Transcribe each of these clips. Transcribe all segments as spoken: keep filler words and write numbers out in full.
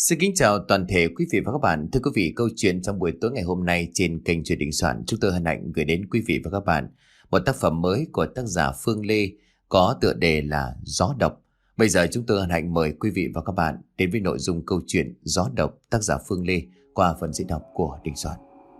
Xin kính chào toàn thể quý vị và các bạn. Thưa quý vị, câu chuyện trong buổi tối ngày hôm nay trên kênh Chuyện Đình Soạn, chúng tôi hân hạnh gửi đến quý vị và các bạn một tác phẩm mới của tác giả Phương Lê có tựa đề là Gió Độc. Bây giờ chúng tôi hân hạnh mời quý vị và các bạn đến với nội dung câu chuyện Gió Độc tác giả Phương Lê qua phần diễn đọc của Đình Soạn.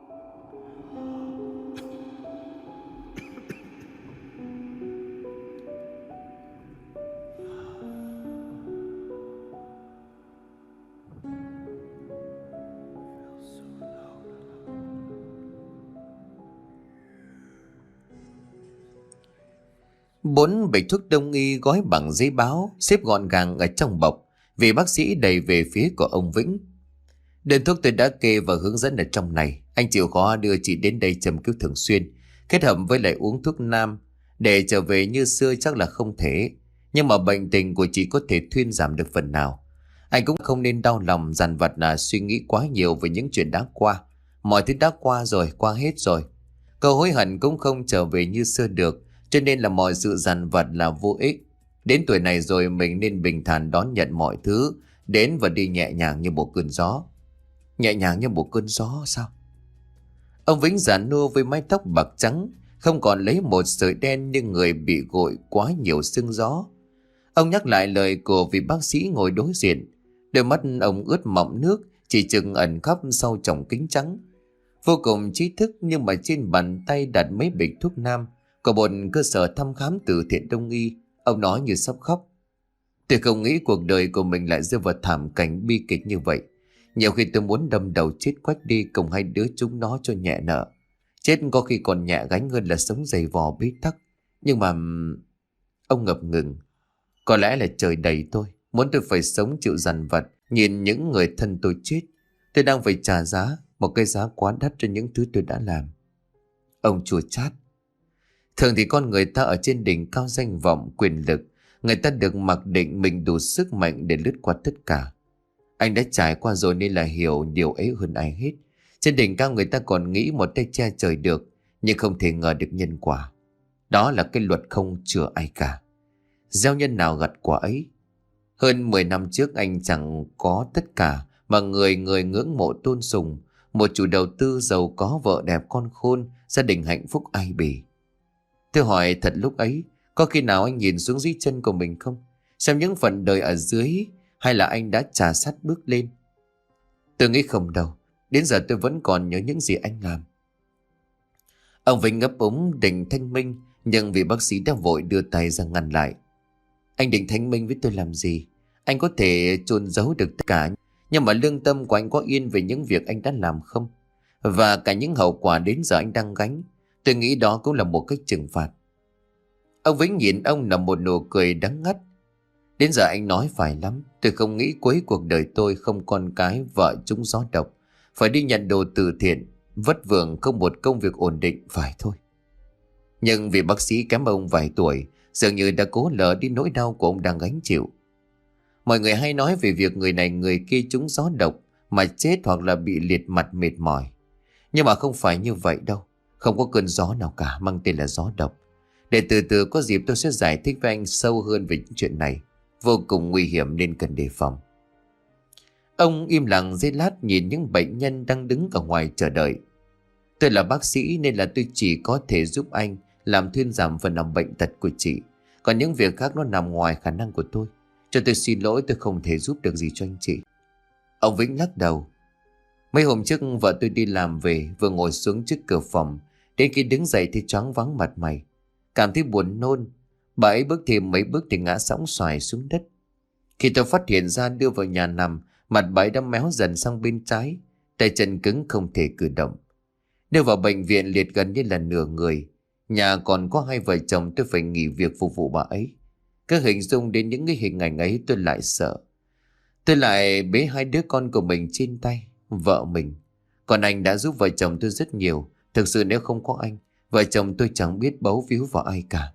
Bốn bịch thuốc đông y gói bằng giấy báo xếp gọn gàng ở trong bọc, vì bác sĩ đẩy về phía của ông Vĩnh. Đơn thuốc tôi đã kê và hướng dẫn ở trong này. Anh chịu khó đưa chị đến đây châm cứu thường xuyên, kết hợp với lại uống thuốc nam. Để trở về như xưa chắc là không thể, nhưng mà bệnh tình của chị có thể thuyên giảm được phần nào. Anh cũng không nên đau lòng dằn vặt là suy nghĩ quá nhiều về những chuyện đã qua. Mọi thứ đã qua rồi, qua hết rồi. Câu hối hận cũng không trở về như xưa được, cho nên là mọi sự dằn vặt là vô ích. Đến tuổi này rồi mình nên bình thản đón nhận mọi thứ đến và đi nhẹ nhàng như một cơn gió. Nhẹ nhàng như một cơn gió sao? Ông Vĩnh già nua với mái tóc bạc trắng, không còn lấy một sợi đen như người bị gội quá nhiều sương gió. Ông nhắc lại lời của vị bác sĩ ngồi đối diện. Đôi mắt ông ướt mọng nước, chỉ chừng ẩn khắp sau tròng kính trắng. Vô cùng trí thức, nhưng mà trên bàn tay đặt mấy bịch thuốc nam của một cơ sở thăm khám từ thiện đông y. Ông nói như sắp khóc. Tôi không nghĩ cuộc đời của mình lại rơi vào thảm cảnh bi kịch như vậy. Nhiều khi tôi muốn đâm đầu chết quách đi cùng hai đứa chúng nó cho nhẹ nợ. Chết có khi còn nhẹ gánh hơn là sống dày vò bế tắc. Nhưng mà... Ông ngập ngừng. Có lẽ là trời đầy tôi, muốn tôi phải sống chịu dằn vặt, nhìn những người thân tôi chết. Tôi đang phải trả giá, một cái giá quá đắt cho những thứ tôi đã làm. Ông chua chát. Thường thì con người ta ở trên đỉnh cao danh vọng, quyền lực, người ta được mặc định mình đủ sức mạnh để lướt qua tất cả. Anh đã trải qua rồi nên là hiểu điều ấy hơn ai hết. Trên đỉnh cao người ta còn nghĩ một tay che trời được, nhưng không thể ngờ được nhân quả. Đó là cái luật không chừa ai cả. Gieo nhân nào gặt quả ấy. Hơn mười năm trước anh chẳng có tất cả mà người người ngưỡng mộ tôn sùng. Một chủ đầu tư giàu có, vợ đẹp con khôn, gia đình hạnh phúc ai bì. Tôi hỏi thật lúc ấy, có khi nào anh nhìn xuống dưới chân của mình không? Xem những phần đời ở dưới, hay là anh đã trà sát bước lên? Tôi nghĩ không đâu. Đến giờ tôi vẫn còn nhớ những gì anh làm. Ông Vinh ngấp úng định thanh minh, nhưng vì bác sĩ đã vội đưa tay ra ngăn lại. Anh định thanh minh với tôi làm gì? Anh có thể chôn giấu được tất cả, nhưng mà lương tâm của anh có yên về những việc anh đã làm không? Và cả những hậu quả đến giờ anh đang gánh. Tôi nghĩ đó cũng là một cách trừng phạt. Ông Vĩnh nhìn ông là một nụ cười đắng ngắt. Đến giờ anh nói phải lắm. Tôi không nghĩ cuối cuộc đời tôi không con cái, vợ chúng gió độc, phải đi nhận đồ từ thiện, vất vưởng không một công việc ổn định, phải thôi. Nhưng vì bác sĩ kém ông vài tuổi, dường như đã cố lờ đi nỗi đau của ông đang gánh chịu. Mọi người hay nói về việc người này người kia trúng gió độc mà chết hoặc là bị liệt mặt mệt mỏi. Nhưng mà không phải như vậy đâu. Không có cơn gió nào cả mang tên là gió độc. Để từ từ có dịp tôi sẽ giải thích với anh sâu hơn về những chuyện này. Vô cùng nguy hiểm nên cần đề phòng. Ông im lặng giây lát nhìn những bệnh nhân đang đứng ở ngoài chờ đợi. Tôi là bác sĩ nên là tôi chỉ có thể giúp anh làm thuyên giảm phần nào bệnh tật của chị. Còn những việc khác nó nằm ngoài khả năng của tôi. Cho tôi xin lỗi, tôi không thể giúp được gì cho anh chị. Ông Vĩnh lắc đầu. Mấy hôm trước vợ tôi đi làm về, vừa ngồi xuống trước cửa phòng, đến khi đứng dậy thì choáng váng mặt mày, cảm thấy buồn nôn. Bà ấy bước thêm mấy bước thì ngã sõng xoài xuống đất. Khi tôi phát hiện ra đưa vào nhà nằm, mặt bà ấy đã méo dần sang bên trái, tay chân cứng không thể cử động. Đưa vào bệnh viện liệt gần như là nửa người. Nhà còn có hai vợ chồng, tôi phải nghỉ việc phục vụ bà ấy. Cứ hình dung đến những cái hình ảnh ấy tôi lại sợ. Tôi lại bế hai đứa con của mình trên tay, vợ mình. Còn anh đã giúp vợ chồng tôi rất nhiều. Thực sự nếu không có anh, vợ chồng tôi chẳng biết bấu víu vào ai cả.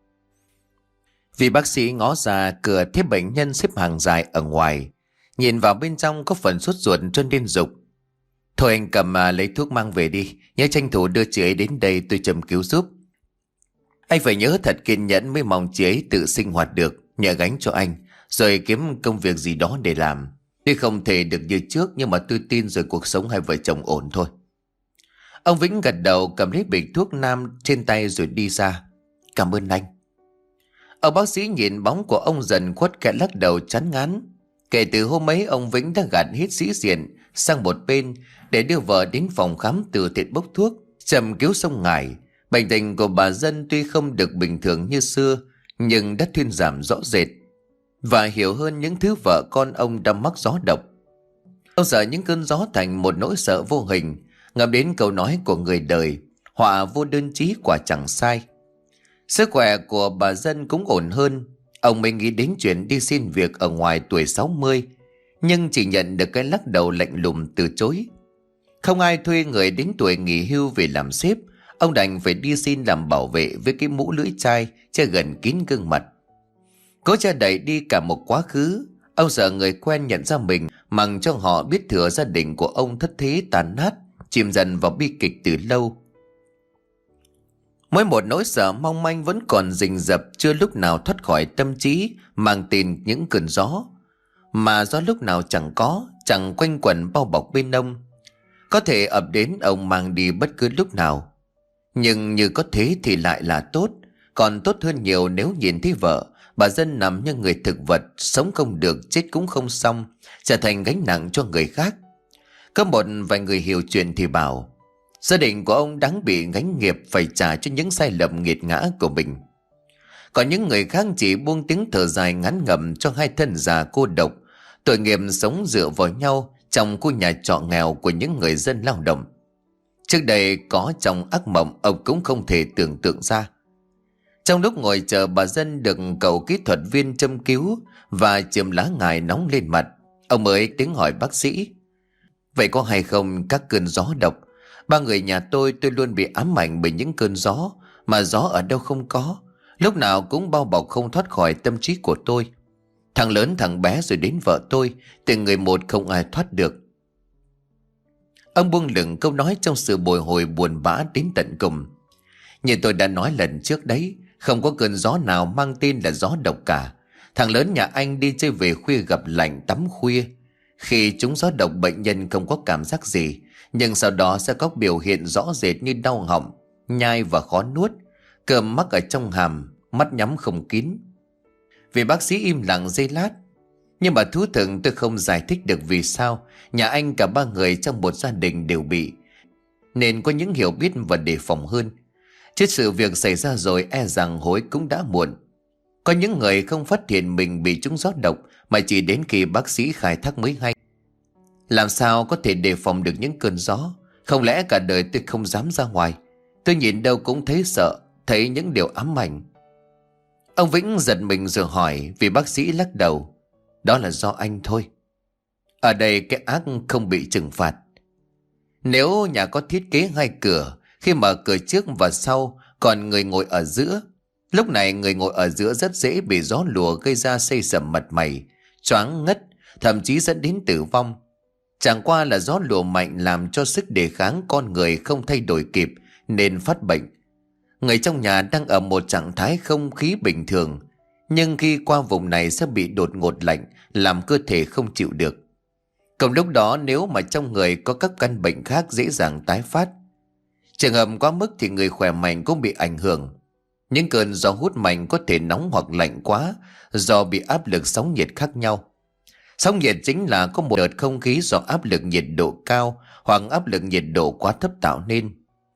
Vì bác sĩ ngó ra cửa thấy bệnh nhân xếp hàng dài ở ngoài. Nhìn vào bên trong có phần sốt ruột cho nên dục. Thôi anh cầm mà lấy thuốc mang về đi. Nhớ tranh thủ đưa chị ấy đến đây tôi châm cứu giúp. Anh phải nhớ thật kiên nhẫn mới mong chị ấy tự sinh hoạt được, nhẹ gánh cho anh, rồi kiếm công việc gì đó để làm. Tuy không thể được như trước, nhưng mà tôi tin rồi cuộc sống hai vợ chồng ổn thôi. Ông Vĩnh gật đầu, cầm lấy bịch thuốc nam trên tay rồi đi ra. Cảm ơn anh. Ông bác sĩ nhìn bóng của ông dần khuất, kẻ lắc đầu chán ngán. Kể từ hôm ấy, ông Vĩnh đã gạt hết sĩ diện sang một bên để đưa vợ đến phòng khám từ thiện bốc thuốc, châm cứu sông ngải. Bệnh tình của bà Dân tuy không được bình thường như xưa, nhưng đã thuyên giảm rõ rệt và hiểu hơn những thứ vợ con ông đã mắc gió độc. Ông sợ những cơn gió thành một nỗi sợ vô hình, ngập đến câu nói của người đời: họa vô đơn chí quả chẳng sai. Sức khỏe của bà Dân cũng ổn hơn. Ông mới nghĩ đến chuyện đi xin việc ở ngoài tuổi sáu mươi, nhưng chỉ nhận được cái lắc đầu lạnh lùng từ chối. Không ai thuê người đến tuổi nghỉ hưu về làm sếp, ông đành phải đi xin làm bảo vệ với cái mũ lưỡi chai che gần kín gương mặt. Cố che đậy đi cả một quá khứ. Ông sợ người quen nhận ra mình, mặc cho họ biết thừa gia đình của ông thất thế tàn nát, chìm dần vào bi kịch từ lâu. Mỗi một nỗi sợ mong manh vẫn còn rình rập, chưa lúc nào thoát khỏi tâm trí, mang tên những cơn gió. Mà gió lúc nào chẳng có, chẳng quanh quẩn bao bọc bên ông. Có thể ập đến ông mang đi bất cứ lúc nào. Nhưng như có thế thì lại là tốt. Còn tốt hơn nhiều nếu nhìn thấy vợ, bà Dân nằm như người thực vật, sống không được, chết cũng không xong, trở thành gánh nặng cho người khác. Có một vài người hiểu chuyện thì bảo gia đình của ông đáng bị gánh nghiệp, phải trả cho những sai lầm nghiệt ngã của mình. Còn những người khác chỉ buông tiếng thở dài ngắn ngẩm cho hai thân già cô độc, tội nghiệp sống dựa vào nhau trong khu nhà trọ nghèo của những người dân lao động. Trước đây có trong ác mộng ông cũng không thể tưởng tượng ra. Trong lúc ngồi chờ bà Dân được cậu kỹ thuật viên châm cứu và chườm lá ngải nóng lên mặt, ông mới tiếng hỏi bác sĩ: vậy có hay không các cơn gió độc? Ba người nhà tôi tôi luôn bị ám ảnh bởi những cơn gió, mà gió ở đâu không có, lúc nào cũng bao bọc không thoát khỏi tâm trí của tôi. Thằng lớn thằng bé rồi đến vợ tôi, từng người một không ai thoát được. Ông buông lửng câu nói trong sự bồi hồi buồn bã đến tận cùng. Như tôi đã nói lần trước đấy, không có cơn gió nào mang tên là gió độc cả. Thằng lớn nhà anh đi chơi về khuya gặp lạnh tắm khuya. Khi trúng gió độc, bệnh nhân không có cảm giác gì, nhưng sau đó sẽ có biểu hiện rõ rệt như đau họng, nhai và khó nuốt, cơm mắc ở trong hàm, mắt nhắm không kín. Vì bác sĩ im lặng giây lát: nhưng mà thú thực tôi không giải thích được vì sao nhà anh cả ba người trong một gia đình đều bị, nên có những hiểu biết và đề phòng hơn. Chứ sự việc xảy ra rồi e rằng hối cũng đã muộn. Có những người không phát hiện mình bị trúng gió độc, mà chỉ đến khi bác sĩ khai thác mới hay. Làm sao có thể đề phòng được những cơn gió? Không lẽ cả đời tôi không dám ra ngoài? Tôi nhìn đâu cũng thấy sợ, thấy những điều ám ảnh. Ông Vĩnh giật mình rồi hỏi, vì bác sĩ lắc đầu: đó là do anh thôi. Ở đây cái ác không bị trừng phạt. Nếu nhà có thiết kế hai cửa, khi mở cửa trước và sau, còn người ngồi ở giữa, lúc này người ngồi ở giữa rất dễ bị gió lùa gây ra xây sẩm mặt mày, choáng ngất, thậm chí dẫn đến tử vong. Chẳng qua là gió lùa mạnh làm cho sức đề kháng con người không thay đổi kịp nên phát bệnh. Người trong nhà đang ở một trạng thái không khí bình thường, nhưng khi qua vùng này sẽ bị đột ngột lạnh, làm cơ thể không chịu được. Còn lúc đó nếu mà trong người có các căn bệnh khác dễ dàng tái phát. Trường hợp quá mức thì người khỏe mạnh cũng bị ảnh hưởng. Những cơn gió hút mạnh có thể nóng hoặc lạnh quá do bị áp lực sóng nhiệt khác nhau. Sóng nhiệt chính là có một đợt không khí do áp lực nhiệt độ cao hoặc áp lực nhiệt độ quá thấp tạo nên.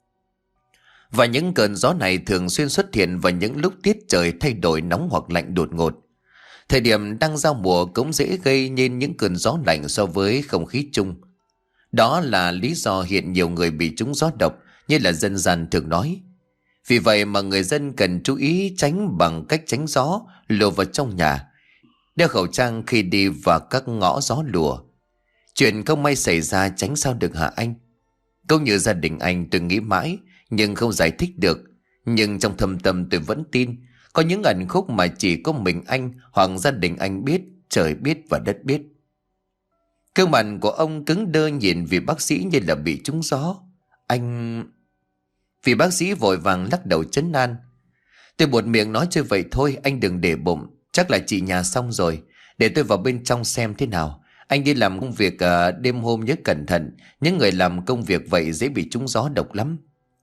Và những cơn gió này thường xuyên xuất hiện vào những lúc tiết trời thay đổi nóng hoặc lạnh đột ngột. Thời điểm đang giao mùa cũng dễ gây nên những cơn gió lạnh so với không khí chung. Đó là lý do hiện nhiều người bị trúng gió độc như là dân gian thường nói. Vì vậy mà người dân cần chú ý tránh bằng cách tránh gió lùa vào trong nhà, đeo khẩu trang khi đi vào các ngõ gió lùa. Chuyện không may xảy ra tránh sao được hả anh? Cũng như gia đình anh, tôi nghĩ mãi nhưng không giải thích được. Nhưng trong thâm tâm tôi vẫn tin có những ẩn khúc mà chỉ có mình anh hoặc gia đình anh biết, trời biết và đất biết. Gương mặt của ông cứng đơ nhìn vị bác sĩ như là bị trúng gió. Anh... Vị bác sĩ vội vàng lắc đầu trấn an. Tôi buột miệng nói chơi vậy thôi, anh đừng để bụng. Chắc là chị nhà xong rồi, để tôi vào bên trong xem thế nào. Anh đi làm công việc à, đêm hôm nhớ cẩn thận. Những người làm công việc vậy dễ bị trúng gió độc lắm.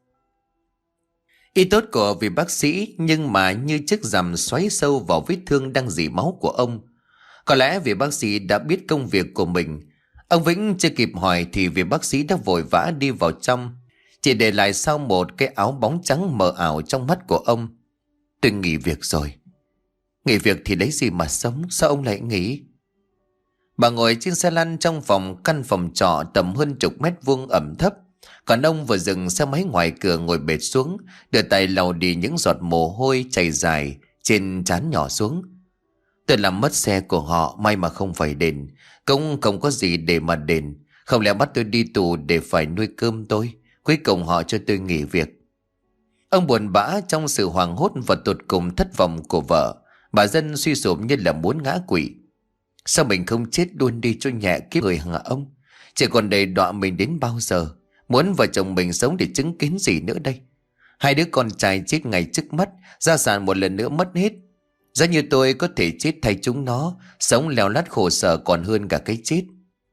Ý tốt của vị bác sĩ nhưng mà như chiếc rằm xoáy sâu vào vết thương đang rỉ máu của ông. Có lẽ vị bác sĩ đã biết công việc của mình. Ông Vĩnh chưa kịp hỏi thì vị bác sĩ đã vội vã đi vào trong, chỉ để lại sau một cái áo bóng trắng mờ ảo trong mắt của ông. Tôi nghỉ việc rồi. Nghỉ việc thì lấy gì mà sống? Sao ông lại nghỉ? Bà ngồi trên xe lăn trong phòng căn phòng trọ tầm hơn chục mét vuông ẩm thấp. Còn ông vừa dừng xe máy ngoài cửa ngồi bệt xuống, đưa tay lau đi những giọt mồ hôi chảy dài trên trán nhỏ xuống. Tôi làm mất xe của họ, may mà không phải đền. Cũng không có gì để mà đền. Không lẽ bắt tôi đi tù để phải nuôi cơm tôi? Cuối cùng họ cho tôi nghỉ việc. Ông buồn bã trong sự hoảng hốt và tột cùng thất vọng của vợ. Bà Dân suy sụp như là muốn ngã quỵ. Sao mình không chết luôn đi cho nhẹ kiếp người hả ông? Chỉ còn đầy đọa mình đến bao giờ? Muốn vợ chồng mình sống để chứng kiến gì nữa đây? Hai đứa con trai chết ngay trước mắt, gia sản một lần nữa mất hết. Giá như tôi có thể chết thay chúng nó, sống leo lắt khổ sở còn hơn cả cái chết.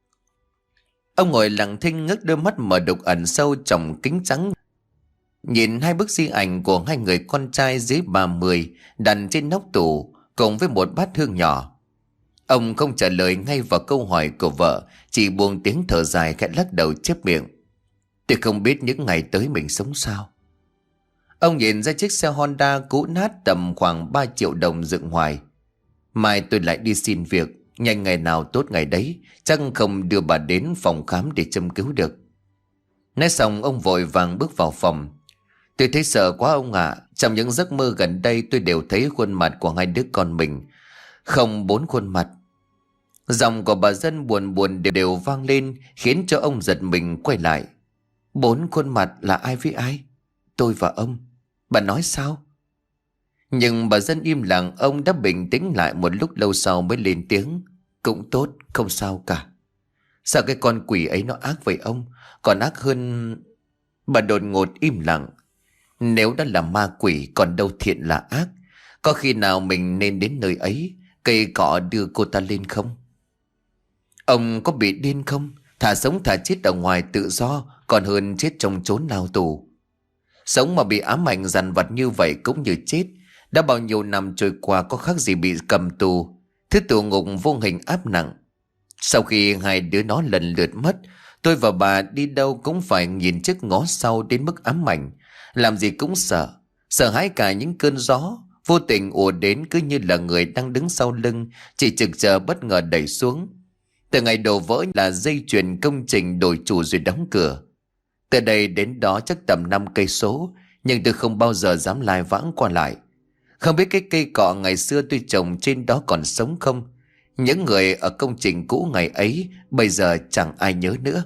Ông ngồi lặng thinh ngước đôi mắt mở đục ẩn sâu trong kính trắng, nhìn hai bức di ảnh của hai người con trai dưới ba mươi đặt trên nóc tủ cùng với một bát hương nhỏ. Ông không trả lời ngay vào câu hỏi của vợ, chỉ buông tiếng thở dài khẽ lắc đầu chép miệng. Tôi không biết những ngày tới mình sống sao. Ông nhìn ra chiếc xe Honda cũ nát tầm khoảng ba triệu đồng dựng hoài. Mai tôi lại đi xin việc, nhanh ngày nào tốt ngày đấy, chắc không đưa bà đến phòng khám để châm cứu được. Nói xong ông vội vàng bước vào phòng. Tôi thấy sợ quá ông ạ. Trong những giấc mơ gần đây tôi đều thấy khuôn mặt của hai đứa con mình. Không, bốn khuôn mặt. Giọng của bà Dân buồn buồn đều, đều vang lên, khiến cho ông giật mình quay lại. Bốn khuôn mặt là ai với ai? Tôi và ông. Bà nói sao? Nhưng bà Dân im lặng. Ông đã bình tĩnh lại một lúc lâu sau mới lên tiếng. Cũng tốt, không sao cả. Sao cái con quỷ ấy nó ác với ông? Còn ác hơn... Bà đột ngột im lặng. Nếu đã là ma quỷ còn đâu thiện là ác. Có khi nào mình nên đến nơi ấy, cây cọ đưa cô ta lên không? Ông có bị điên không? Thà sống thà chết ở ngoài tự do còn hơn chết trong chốn lao tù. Sống mà bị ám ảnh dằn vặt như vậy cũng như chết. Đã bao nhiêu năm trôi qua có khác gì bị cầm tù, thứ tù ngục vô hình áp nặng. Sau khi hai đứa nó lần lượt mất, tôi và bà đi đâu cũng phải nhìn trước ngó sau đến mức ám ảnh. Làm gì cũng sợ. Sợ hãi cả những cơn gió vô tình ùa đến, cứ như là người đang đứng sau lưng, chỉ trực chờ bất ngờ đẩy xuống. Từ ngày đổ vỡ là dây chuyền công trình đổi chủ rồi đóng cửa. Từ đây đến đó chắc tầm năm cây số, nhưng tôi không bao giờ dám lai vãng qua lại. Không biết cái cây cọ ngày xưa tôi trồng trên đó còn sống không? Những người ở công trình cũ ngày ấy bây giờ chẳng ai nhớ nữa.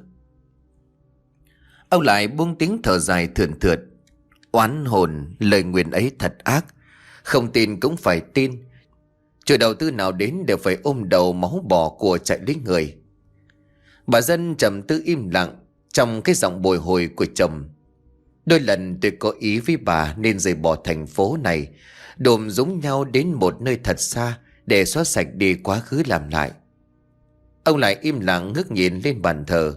Ông lại buông tiếng thở dài thườn thượt. Oán hồn, lời nguyền ấy thật ác. Không tin cũng phải tin. Chủ đầu tư nào đến đều phải ôm đầu máu bò của chạy lấy người. Bà Dân trầm tư im lặng trong cái giọng bồi hồi của chồng. Đôi lần tôi có ý với bà nên rời bỏ thành phố này, đùm dũng nhau đến một nơi thật xa để xóa sạch đi quá khứ làm lại. Ông lại im lặng ngước nhìn lên bàn thờ.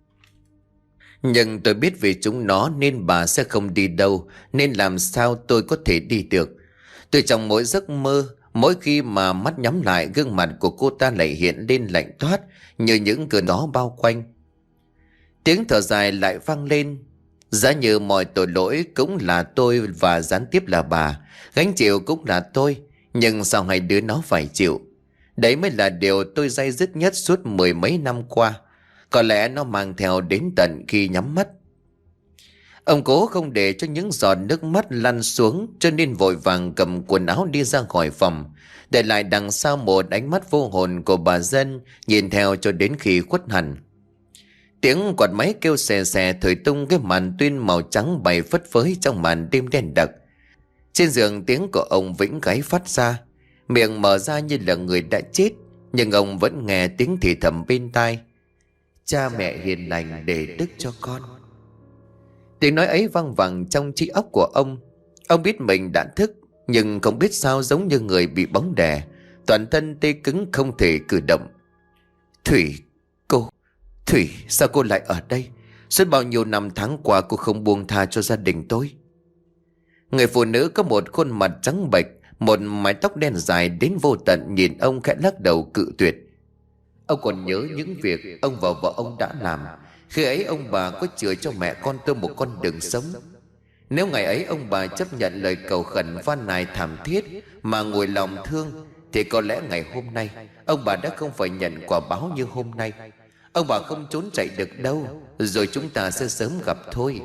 Nhưng tôi biết vì chúng nó nên bà sẽ không đi đâu, nên làm sao tôi có thể đi được. Từ trong mỗi giấc mơ, mỗi khi mà mắt nhắm lại, gương mặt của cô ta lại hiện lên lạnh toát như những cơn gió bao quanh. Tiếng thở dài lại vang lên. Giá như mọi tội lỗi cũng là tôi và gián tiếp là bà, gánh chịu cũng là tôi, nhưng sao hai đứa nó phải chịu? Đấy mới là điều tôi day dứt nhất suốt mười mấy năm qua. Có lẽ nó mang theo đến tận khi nhắm mắt. Ông cố không để cho những giọt nước mắt lăn xuống, cho nên vội vàng cầm quần áo đi ra khỏi phòng, để lại đằng sau một ánh mắt vô hồn của bà Dân nhìn theo cho đến khi khuất hẳn. Tiếng quạt máy kêu xè xè thổi tung cái màn tuyên màu trắng bay phất phới trong màn đêm đen đặc. Trên giường tiếng của ông Vĩnh gáy phát ra, miệng mở ra như là người đã chết, nhưng ông vẫn nghe tiếng thì thầm bên tai. Cha mẹ hiền lành để đức cho con. Tiếng nói ấy vang vẳng trong trí óc của ông. Ông biết mình đã thức, nhưng không biết sao giống như người bị bóng đè, toàn thân tê cứng không thể cử động. Thủy, cô, Thủy, sao cô lại ở đây? Suốt bao nhiêu năm tháng qua cô không buông tha cho gia đình tôi. Người phụ nữ có một khuôn mặt trắng bệch, một mái tóc đen dài đến vô tận, nhìn ông khẽ lắc đầu cự tuyệt. Ông còn nhớ những việc ông và vợ ông đã làm. Khi ấy ông bà có chừa cho mẹ con tôi một con đường sống. Nếu ngày ấy ông bà chấp nhận lời cầu khẩn van nài thảm thiết mà ngồi lòng thương, thì có lẽ ngày hôm nay ông bà đã không phải nhận quả báo như hôm nay. Ông bà không trốn chạy được đâu, rồi chúng ta sẽ sớm gặp thôi.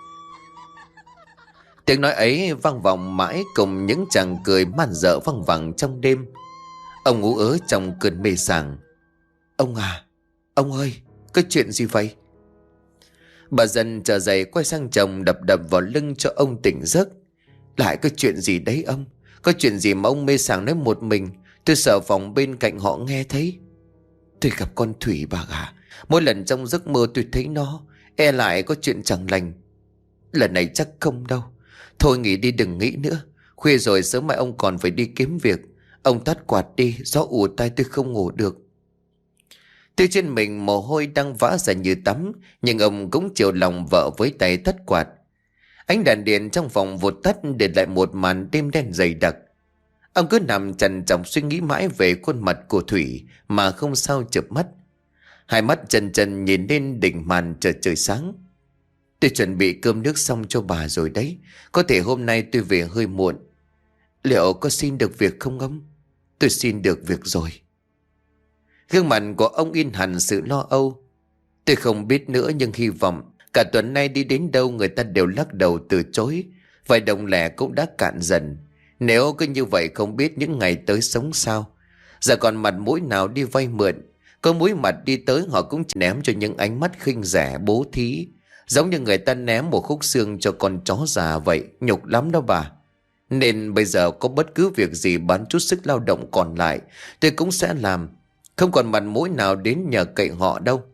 Tiếng nói ấy vang vọng mãi cùng những chàng cười man dợ văng vẳng trong đêm. Ông ngủ ớ trong cơn mê sảng. Ông à, ông ơi, có chuyện gì vậy? Bà dần trở dậy quay sang chồng, đập đập vào lưng cho ông tỉnh giấc. Lại có chuyện gì đấy ông? Có chuyện gì mà ông mê sảng nói một mình? Tôi sợ phòng bên cạnh họ nghe thấy. Tôi gặp con Thủy bà ạ. Mỗi lần trong giấc mơ tôi thấy nó, e lại có chuyện chẳng lành. Lần này chắc không đâu. Thôi nghỉ đi, đừng nghĩ nữa. Khuya rồi, sớm mai ông còn phải đi kiếm việc. Ông tắt quạt đi, gió ù tai tôi không ngủ được. Từ trên mình mồ hôi đang vã ra như tắm, nhưng ông cũng chiều lòng vợ với tay tắt quạt. Ánh đèn điện trong phòng vụt tắt, để lại một màn đêm đen dày đặc. Ông cứ nằm trằn trọc suy nghĩ mãi về khuôn mặt của Thủy mà không sao chợp mắt. Hai mắt trần trần nhìn lên đỉnh màn chờ trời sáng. Tôi chuẩn bị cơm nước xong cho bà rồi đấy. Có thể hôm nay tôi về hơi muộn. Liệu có xin được việc không ông? Tôi xin được việc rồi. Gương mặt của ông in hẳn sự lo âu. Tôi không biết nữa, nhưng hy vọng. Cả tuần nay đi đến đâu người ta đều lắc đầu từ chối. Vài đồng lẻ cũng đã cạn dần. Nếu cứ như vậy không biết những ngày tới sống sao. Giờ còn mặt mũi nào đi vay mượn. Có mũi mặt đi tới họ cũng chỉ ném cho những ánh mắt khinh rẻ bố thí. Giống như người ta ném một khúc xương cho con chó già vậy. Nhục lắm đó bà. Nên bây giờ có bất cứ việc gì bán chút sức lao động còn lại, tôi cũng sẽ làm. Không còn mặt mũi nào đến nhờ cậy họ đâu.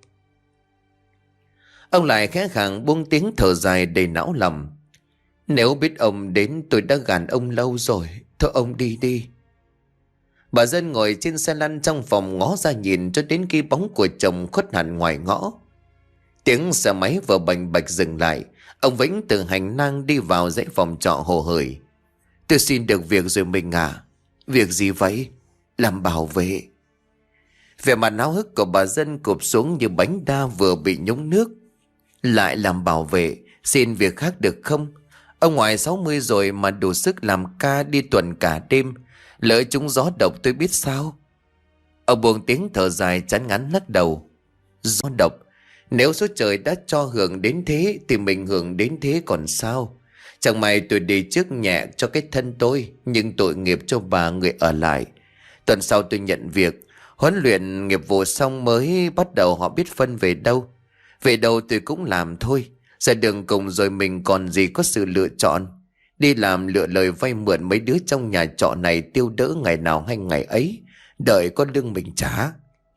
Ông lại khẽ khàng buông tiếng thở dài đầy não lòng. Nếu biết ông đến, tôi đã gàn ông lâu rồi. Thôi ông đi đi. Bà Dân ngồi trên xe lăn trong phòng ngó ra nhìn cho đến khi bóng của chồng khuất hẳn ngoài ngõ. Tiếng xe máy vừa bành bạch dừng lại. Ông Vĩnh từ hành lang đi vào dãy phòng trọ hồ hởi. Tôi xin được việc rồi mình à? Việc gì vậy? Làm bảo vệ. Vẻ mặt háo hức của bà Dân cụp xuống như bánh đa vừa bị nhúng nước. Lại làm bảo vệ? Xin việc khác được không? Ông ngoài sáu mươi rồi mà đủ sức làm ca đi tuần cả đêm. Lỡ chúng gió độc tôi biết sao? Ông buông tiếng thở dài chán ngán lắc đầu. Gió độc? Nếu số trời đã cho hưởng đến thế thì mình hưởng đến thế còn sao? Chẳng may tôi đi trước nhẹ cho cái thân tôi, nhưng tội nghiệp cho bà người ở lại. Tuần sau tôi nhận việc. Huấn luyện nghiệp vụ xong mới bắt đầu họ biết phân về đâu. Về đâu tôi cũng làm thôi. Ra đường cùng rồi mình còn gì có sự lựa chọn. Đi làm lựa lời vay mượn mấy đứa trong nhà trọ này tiêu đỡ ngày nào hay ngày ấy. Đợi có lương mình trả.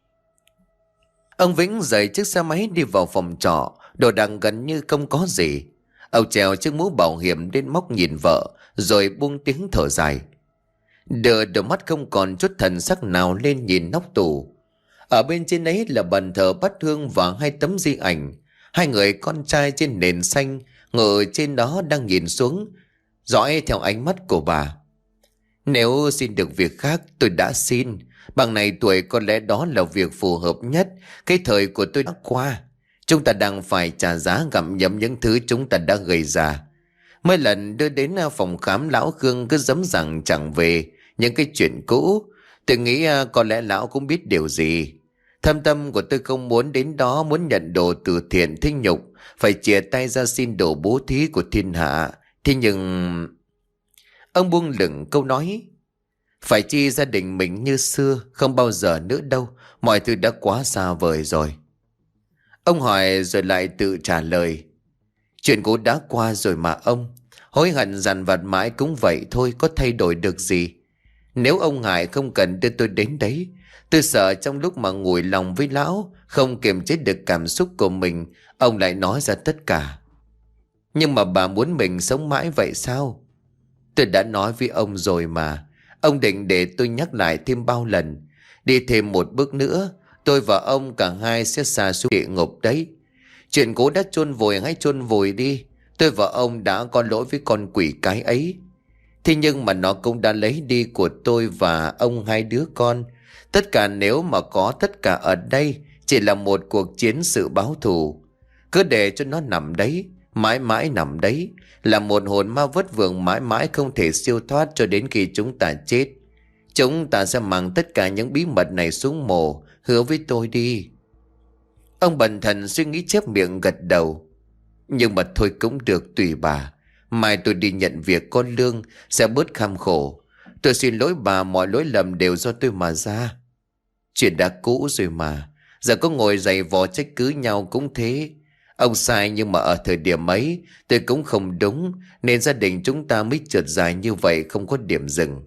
Ông Vĩnh dậy chiếc xe máy đi vào phòng trọ. Đồ đạc gần như không có gì. Ông trèo chiếc mũ bảo hiểm đến móc nhìn vợ, rồi buông tiếng thở dài. Đờ đôi mắt không còn chút thần sắc nào lên nhìn nóc tủ. Ở bên trên ấy là bàn thờ bát hương và hai tấm di ảnh. Hai người con trai trên nền xanh ngồi trên đó đang nhìn xuống, dõi theo ánh mắt của bà. Nếu xin được việc khác tôi đã xin. Bằng này tuổi có lẽ đó là việc phù hợp nhất. Cái thời của tôi đã qua. Chúng ta đang phải trả giá gặm nhấm những thứ chúng ta đã gây ra. Mấy lần đưa đến phòng khám, lão Khương cứ giấm rằng chẳng về những cái chuyện cũ. Tôi nghĩ có lẽ lão cũng biết điều gì. Thâm tâm của tôi không muốn đến đó, muốn nhận đồ từ thiện thinh nhục, phải chìa tay ra xin đồ bố thí của thiên hạ. Thế nhưng... Ông buông lửng câu nói. Phải chi gia đình mình như xưa, không bao giờ nữa đâu. Mọi thứ đã quá xa vời rồi. Ông hỏi rồi lại tự trả lời. Chuyện cũ đã qua rồi mà ông. Hối hận dằn vặt mãi cũng vậy thôi, có thay đổi được gì. Nếu ông ngại không cần đưa tôi đến đấy. Tôi sợ trong lúc mà ngồi lòng với lão, không kiềm chế được cảm xúc của mình, ông lại nói ra tất cả. Nhưng mà bà muốn mình sống mãi vậy sao? Tôi đã nói với ông rồi mà. Ông định để tôi nhắc lại thêm bao lần. Đi thêm một bước nữa, Tôi và ông cả hai sẽ xa xuống địa ngục đấy. Chuyện cũ đã chôn vùi hãy chôn vùi đi. Tôi và ông đã có lỗi với con quỷ cái ấy. Thế nhưng mà nó cũng đã lấy đi của tôi và ông hai đứa con. Tất cả nếu mà có tất cả ở đây chỉ là một cuộc chiến sự báo thù. Cứ để cho nó nằm đấy, mãi mãi nằm đấy, là một hồn ma vất vưởng mãi mãi không thể siêu thoát cho đến khi chúng ta chết. Chúng ta sẽ mang tất cả những bí mật này xuống mồ, hứa với tôi đi. Ông bần thần suy nghĩ chép miệng gật đầu. Nhưng mà thôi cũng được, tùy bà. Mai tôi đi nhận việc có lương sẽ bớt kham khổ. Tôi xin lỗi bà, mọi lỗi lầm đều do tôi mà ra. Chuyện đã cũ rồi mà. Giờ có ngồi giày vò trách cứ nhau cũng thế. Ông sai nhưng mà ở thời điểm ấy tôi cũng không đúng, nên gia đình chúng ta mới trượt dài như vậy, không có điểm dừng.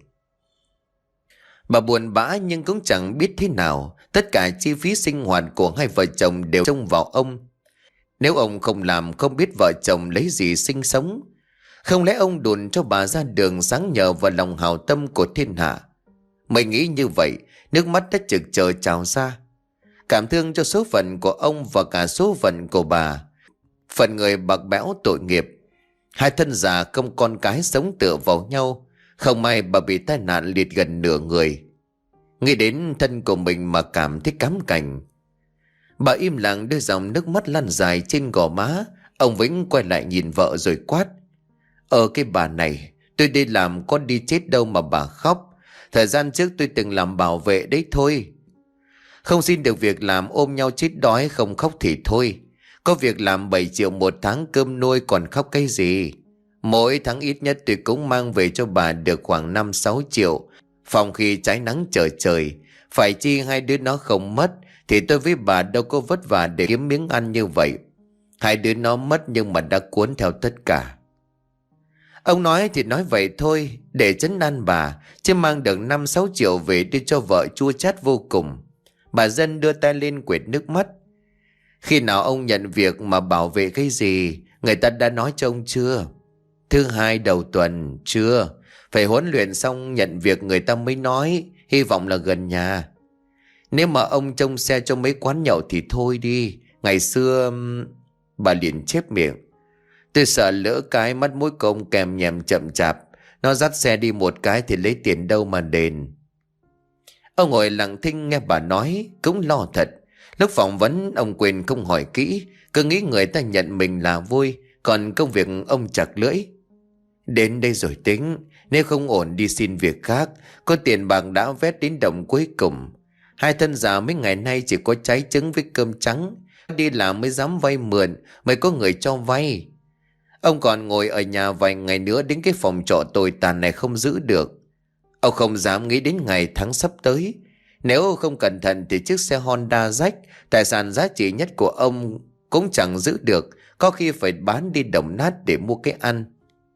Bà buồn bã nhưng cũng chẳng biết thế nào. Tất cả chi phí sinh hoạt của hai vợ chồng đều trông vào ông. Nếu ông không làm, không biết vợ chồng lấy gì sinh sống. Không lẽ ông đùn cho bà ra đường sáng nhờ vào lòng hảo tâm của thiên hạ? Mới nghĩ như vậy, nước mắt đã trực chờ trào ra. Cảm thương cho số phận của ông và cả số phận của bà. Phận người bạc bẽo tội nghiệp. Hai thân già không con cái sống tựa vào nhau. Không may bà bị tai nạn liệt gần nửa người. Nghĩ đến thân của mình mà cảm thấy cám cảnh. Bà im lặng đưa dòng nước mắt lăn dài trên gò má. Ông Vĩnh quay lại nhìn vợ rồi quát: Ờ cái bà này, tôi đi làm có đi chết đâu mà bà khóc. Thời gian trước tôi từng làm bảo vệ đấy thôi. Không xin được việc làm ôm nhau chết đói, không khóc thì thôi. Có việc làm bảy triệu một tháng cơm nuôi còn khóc cái gì. Mỗi tháng ít nhất tôi cũng mang về cho bà được khoảng năm sáu triệu. Phòng khi trái nắng trở trời. Phải chi hai đứa nó không mất thì tôi với bà đâu có vất vả để kiếm miếng ăn như vậy. Hai đứa nó mất nhưng mà đã cuốn theo tất cả. Ông nói thì nói vậy thôi, để trấn an bà, chứ mang được năm sáu triệu về đưa cho vợ chua chát vô cùng. Bà Dân đưa tay lên quệt nước mắt. Khi nào ông nhận việc mà bảo vệ cái gì, người ta đã nói cho ông chưa? Thứ hai đầu tuần, chưa. Phải huấn luyện xong nhận việc người ta mới nói, hy vọng là gần nhà. Nếu mà ông trông xe cho mấy quán nhậu thì thôi đi. Ngày xưa... Bà liền chép miệng. Tôi sợ lỡ cái mắt mũi công kèm nhèm chậm chạp. Nó dắt xe đi một cái thì lấy tiền đâu mà đền. Ông ngồi lặng thinh nghe bà nói, cũng lo thật. Lúc phỏng vấn ông quên không hỏi kỹ, cứ nghĩ người ta nhận mình là vui, còn công việc ông chặt lưỡi. Đến đây rồi tính, nếu không ổn đi xin việc khác, có tiền bạc đã vét đến đồng cuối cùng. Hai thân già mấy ngày nay chỉ có trái trứng với cơm trắng, đi làm mới dám vay mượn, mới có người cho vay. Ông còn ngồi ở nhà vài ngày nữa đến cái phòng trọ tồi tàn này không giữ được. Ông không dám nghĩ đến ngày tháng sắp tới. Nếu không cẩn thận thì chiếc xe Honda rách, tài sản giá trị nhất của ông cũng chẳng giữ được, có khi phải bán đi đồng nát để mua cái ăn.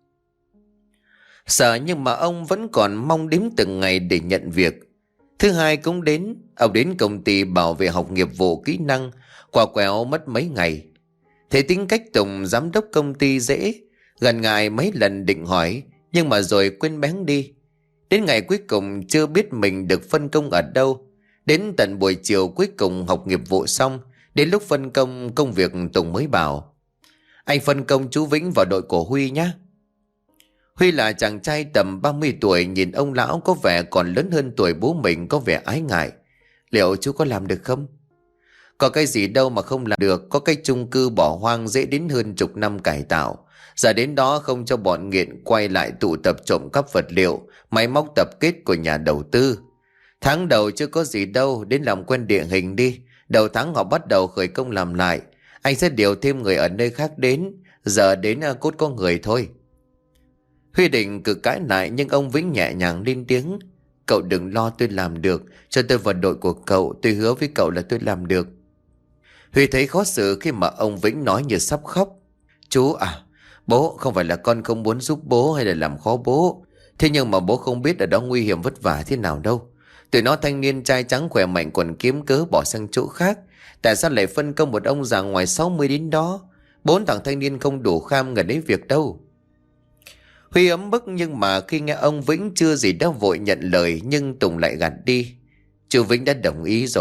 Sợ nhưng mà ông vẫn còn mong đếm từng ngày để nhận việc. Thứ hai cũng đến, ông đến công ty bảo vệ học nghiệp vụ kỹ năng, quả quẹo mất mấy ngày. Thế tính cách Tùng giám đốc công ty dễ, gần ngại mấy lần định hỏi, nhưng mà rồi quên bén đi. Đến ngày cuối cùng chưa biết mình được phân công ở đâu. Đến tận buổi chiều cuối cùng học nghiệp vụ xong, đến lúc phân công công việc Tùng mới bảo: Anh phân công chú Vĩnh vào đội của Huy nhé. Huy là chàng trai tầm ba mươi tuổi, nhìn ông lão có vẻ còn lớn hơn tuổi bố mình, có vẻ ái ngại. Liệu chú có làm được không? Có cái gì đâu mà không làm được, có cái chung cư bỏ hoang dễ đến hơn chục năm cải tạo. Giờ đến đó không cho bọn nghiện quay lại tụ tập trộm cắp vật liệu, máy móc tập kết của nhà đầu tư. Tháng đầu chưa có gì đâu, đến làm quen địa hình đi. Đầu tháng họ bắt đầu khởi công làm lại. Anh sẽ điều thêm người ở nơi khác đến. Giờ đến cốt có người thôi. Huy định cực cãi lại nhưng ông Vĩnh nhẹ nhàng lên tiếng: Cậu đừng lo, tôi làm được. Cho tôi vào đội của cậu, tôi hứa với cậu là tôi làm được. Huy thấy khó xử khi mà ông Vĩnh nói như sắp khóc. Chú à, bố không phải là con không muốn giúp bố hay là làm khó bố. Thế nhưng mà bố không biết ở đó nguy hiểm vất vả thế nào đâu. Tụi nó thanh niên trai trắng khỏe mạnh còn kiếm cớ bỏ sang chỗ khác. Tại sao lại phân công một ông già ngoài sáu mươi đến đó? Bốn thằng thanh niên không đủ kham gần đấy việc đâu. Huy ấm bức nhưng mà khi nghe ông Vĩnh chưa gì đã vội nhận lời, nhưng Tùng lại gạt đi. Chú Vĩnh đã đồng ý rồi,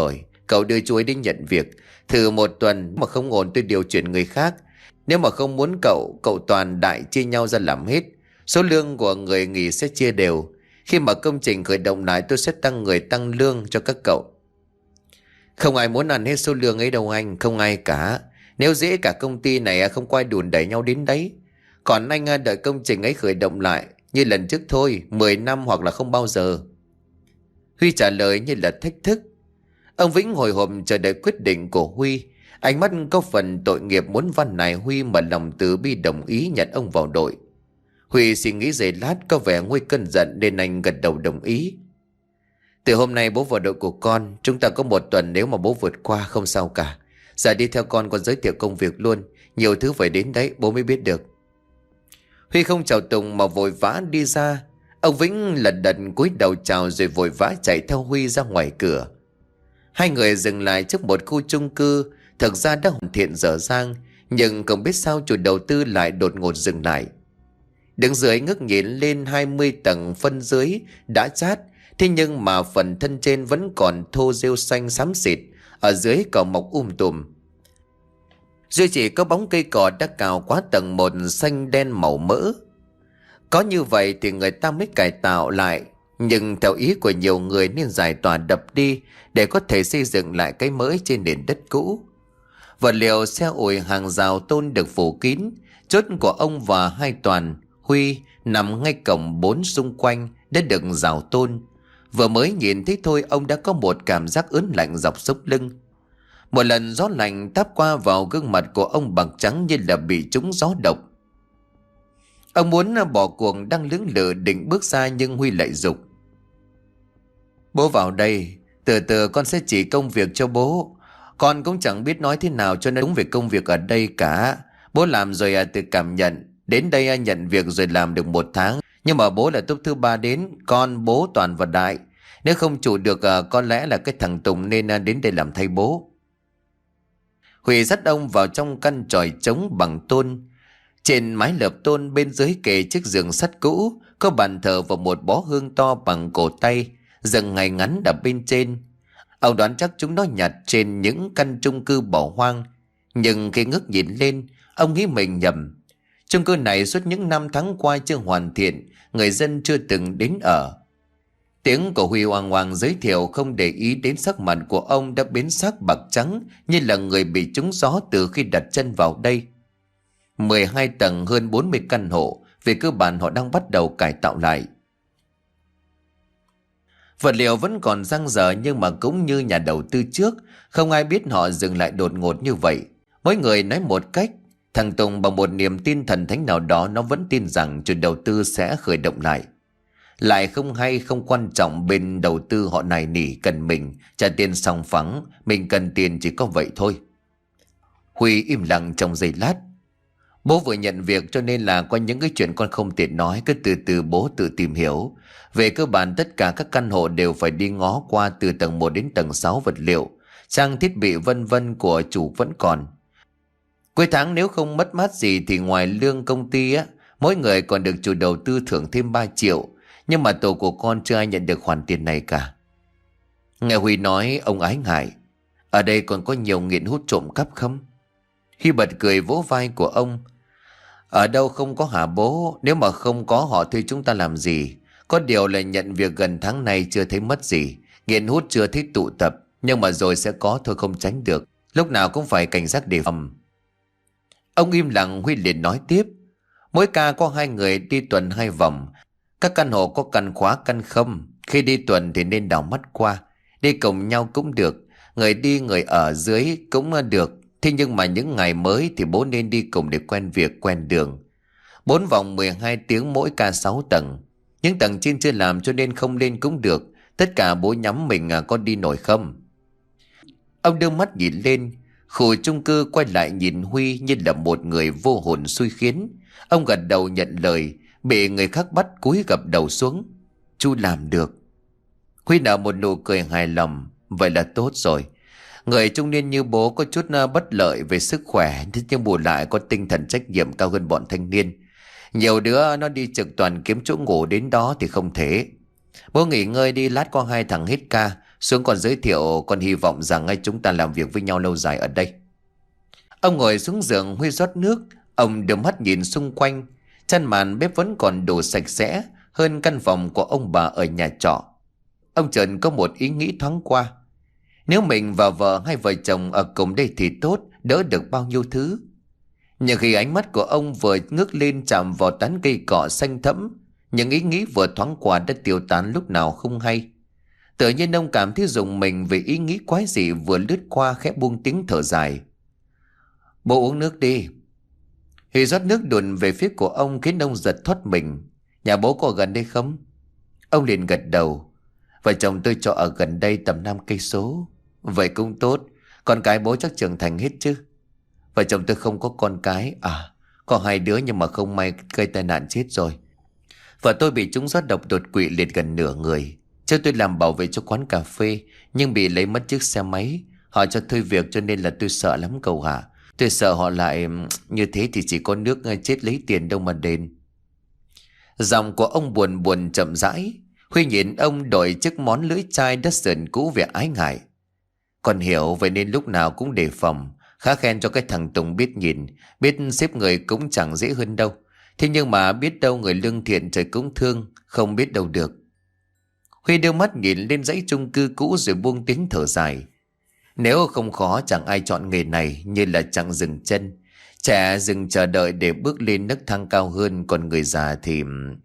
Cậu đưa chú ấy đi nhận việc. Thử một tuần mà không ổn tôi điều chuyển người khác. Nếu mà không muốn cậu, cậu toàn đại chia nhau ra làm hết. Số lương của người nghỉ sẽ chia đều. Khi mà công trình khởi động lại tôi sẽ tăng người tăng lương cho các cậu. Không ai muốn ăn hết số lương ấy đâu anh, không ai cả. Nếu dễ cả công ty này không có ai đùn đẩy nhau đến đấy. Còn anh đợi công trình ấy khởi động lại như lần trước thôi, mười năm hoặc là không bao giờ. Huy trả lời như là thách thức. Ông Vĩnh hồi hộp chờ đợi quyết định của Huy. Ánh mắt có phần tội nghiệp muốn van nài Huy mà lòng từ bi đồng ý nhận ông vào đội. Huy suy nghĩ giây lát có vẻ nguôi cơn giận nên anh gật đầu đồng ý. Từ hôm nay bố vào đội của con, chúng ta có một tuần, nếu mà bố vượt qua không sao cả. Giờ đi theo con còn giới thiệu công việc luôn, nhiều thứ phải đến đấy bố mới biết được. Huy không chào Tùng mà vội vã đi ra. Ông Vĩnh lật đật cúi đầu chào rồi vội vã chạy theo Huy ra ngoài cửa. Hai người dừng lại trước một khu chung cư thực ra đã hoàn thiện dở dang, nhưng không biết sao chủ đầu tư lại đột ngột dừng lại. Đứng dưới ngước nhìn lên hai mươi tầng phân dưới đã chát, thế nhưng mà phần thân trên vẫn còn thô rêu xanh xám xịt, ở dưới cỏ mọc um tùm. Duy chỉ có bóng cây cỏ đã cào quá tầng một xanh đen màu mỡ. Có như vậy thì người ta mới cải tạo lại, nhưng theo ý của nhiều người nên giải tỏa đập đi để có thể xây dựng lại cái mới trên nền đất cũ. Vật liệu xe ủi hàng rào tôn được phủ kín, chốt của ông và hai Toàn, Huy nằm ngay cổng bốn xung quanh đã được rào tôn. Vừa mới nhìn thấy thôi ông đã có một cảm giác ớn lạnh dọc sống lưng. Một lần gió lạnh táp qua vào gương mặt của ông bạc trắng như là bị trúng gió độc. Ông muốn bỏ cuộc đang lưỡng lự định bước ra nhưng Huy lại giục. Bố vào đây, từ từ con sẽ chỉ công việc cho bố. Con cũng chẳng biết nói thế nào cho nên đúng về công việc ở đây cả. Bố làm rồi à, tự cảm nhận. Đến đây à, nhận việc rồi làm được một tháng. Nhưng mà bố là túp thứ ba đến, con, bố, Toàn và Đại. Nếu không chủ được à, có lẽ là cái thằng Tùng nên à, đến đây làm thay bố. Huy dắt ông vào trong căn tròi trống bằng tôn. Trên mái lợp tôn bên dưới kề chiếc giường sắt cũ, có bàn thờ và một bó hương to bằng cổ tay, dần ngày ngắn đặt bên trên. Ông đoán chắc chúng nó nhặt trên những căn chung cư bỏ hoang. Nhưng khi ngước nhìn lên, ông nghĩ mình nhầm. Chung cư này suốt những năm tháng qua chưa hoàn thiện, người dân chưa từng đến ở. Tiếng của Huy oang oang giới thiệu không để ý đến sắc mặt của ông đã biến sắc bạc trắng như là người bị trúng gió từ khi đặt chân vào đây. mười hai tầng hơn bốn mươi căn hộ, về cơ bản họ đang bắt đầu cải tạo lại. Vật liệu vẫn còn dang dở nhưng mà cũng như nhà đầu tư trước, không ai biết họ dừng lại đột ngột như vậy. Mỗi người nói một cách. Thằng Tùng bằng một niềm tin thần thánh nào đó nó vẫn tin rằng chủ đầu tư sẽ khởi động lại. Lại không hay không quan trọng, bên đầu tư họ nài nỉ cần mình trả tiền sòng phẳng, mình cần tiền chỉ có vậy thôi. Huy im lặng trong giây lát. Bố vừa nhận việc cho nên là có những cái chuyện con không tiện nói, cứ từ từ bố tự tìm hiểu. Về cơ bản tất cả các căn hộ đều phải đi ngó qua từ tầng một đến tầng sáu, vật liệu, trang thiết bị vân vân của chủ vẫn còn. Cuối tháng nếu không mất mát gì thì ngoài lương công ty á, mỗi người còn được chủ đầu tư thưởng thêm ba triệu. Nhưng mà tổ của con chưa ai nhận được khoản tiền này cả. Nghe Huy nói ông ái ngại. Ở đây còn có nhiều nghiện hút trộm cắp không? Huy bật cười vỗ vai của ông. Ở đâu không có hả bố? Nếu mà không có họ thuê chúng ta làm gì? Có điều là nhận việc gần tháng này chưa thấy mất gì. Nghiện hút chưa thấy tụ tập. Nhưng mà rồi sẽ có thôi, không tránh được. Lúc nào cũng phải cảnh giác đề phòng. Ông im lặng. Huy liền nói tiếp. Mỗi ca có hai người đi tuần hai vòng. Các căn hộ có căn khóa căn không. Khi đi tuần thì nên đảo mắt qua. Đi cùng nhau cũng được. Người đi người ở dưới cũng được. Thế nhưng mà những ngày mới thì bố nên đi cùng để quen việc quen đường. Bốn vòng mười hai tiếng mỗi ca sáu tầng. Những tầng trên chưa làm cho nên không lên cũng được. Tất cả bố nhắm mình à, có đi nổi không? Ông đưa mắt nhìn lên. Khu chung cư quay lại nhìn Huy như là một người vô hồn xui khiến. Ông gật đầu nhận lời. Bị người khác bắt cúi gập đầu xuống. Chú làm được. Huy nở một nụ cười hài lòng. Vậy là tốt rồi. Người trung niên như bố có chút bất lợi về sức khỏe, nhưng bù lại có tinh thần trách nhiệm cao hơn bọn thanh niên. Nhiều đứa nó đi trực toàn kiếm chỗ ngủ đến đó thì không thể. Bố nghỉ ngơi đi, lát có hai thằng hết ca, Xuống còn giới thiệu, còn hy vọng rằng ngay chúng ta làm việc với nhau lâu dài ở đây. Ông ngồi xuống giường, Huy rót nước. Ông đưa mắt nhìn xung quanh. Chăn màn bếp vẫn còn đủ sạch sẽ hơn căn phòng của ông bà ở nhà trọ. Ông chợt có một ý nghĩ thoáng qua. Nếu mình và vợ hay vợ chồng ở cùng đây thì tốt, đỡ được bao nhiêu thứ. Nhưng khi ánh mắt của ông vừa ngước lên chạm vào tán cây cọ xanh thẫm, những ý nghĩ vừa thoáng qua đã tiêu tán lúc nào không hay. Tự nhiên ông cảm thấy rùng mình vì ý nghĩ quái dị vừa lướt qua, khẽ buông tiếng thở dài. Bố uống nước đi. Huy rót nước đùn về phía của ông khiến ông giật thoát mình. Nhà bố có gần đây không? Ông liền gật đầu. Vợ chồng tôi cho ở gần đây tầm năm cây số. Vậy cũng tốt. Con cái bố chắc trưởng thành hết chứ? Vợ chồng tôi không có con cái. À, có hai đứa nhưng mà không may gây tai nạn chết rồi. Vợ tôi bị trúng gió độc đột quỵ liệt gần nửa người. Trước tôi làm bảo vệ cho quán cà phê, nhưng bị lấy mất chiếc xe máy. Họ cho thôi việc cho nên là tôi sợ lắm cậu hả. Tôi sợ họ lại như thế thì chỉ có nước chết lấy tiền đâu mà đền. Giọng của ông buồn buồn chậm rãi. Huy nhìn ông đổi chiếc món lưỡi chai đất sườn cũ vẻ ái ngại. Còn hiểu vậy nên lúc nào cũng đề phòng. Khá khen cho cái thằng Tùng biết nhìn, biết xếp người cũng chẳng dễ hơn đâu. Thế nhưng mà biết đâu người lương thiện trời cũng thương, không biết đâu được. Huy đưa mắt nhìn lên dãy chung cư cũ rồi buông tiếng thở dài. Nếu không khó chẳng ai chọn nghề này như là chẳng dừng chân. Trẻ dừng chờ đợi để bước lên nấc thang cao hơn, còn người già thì...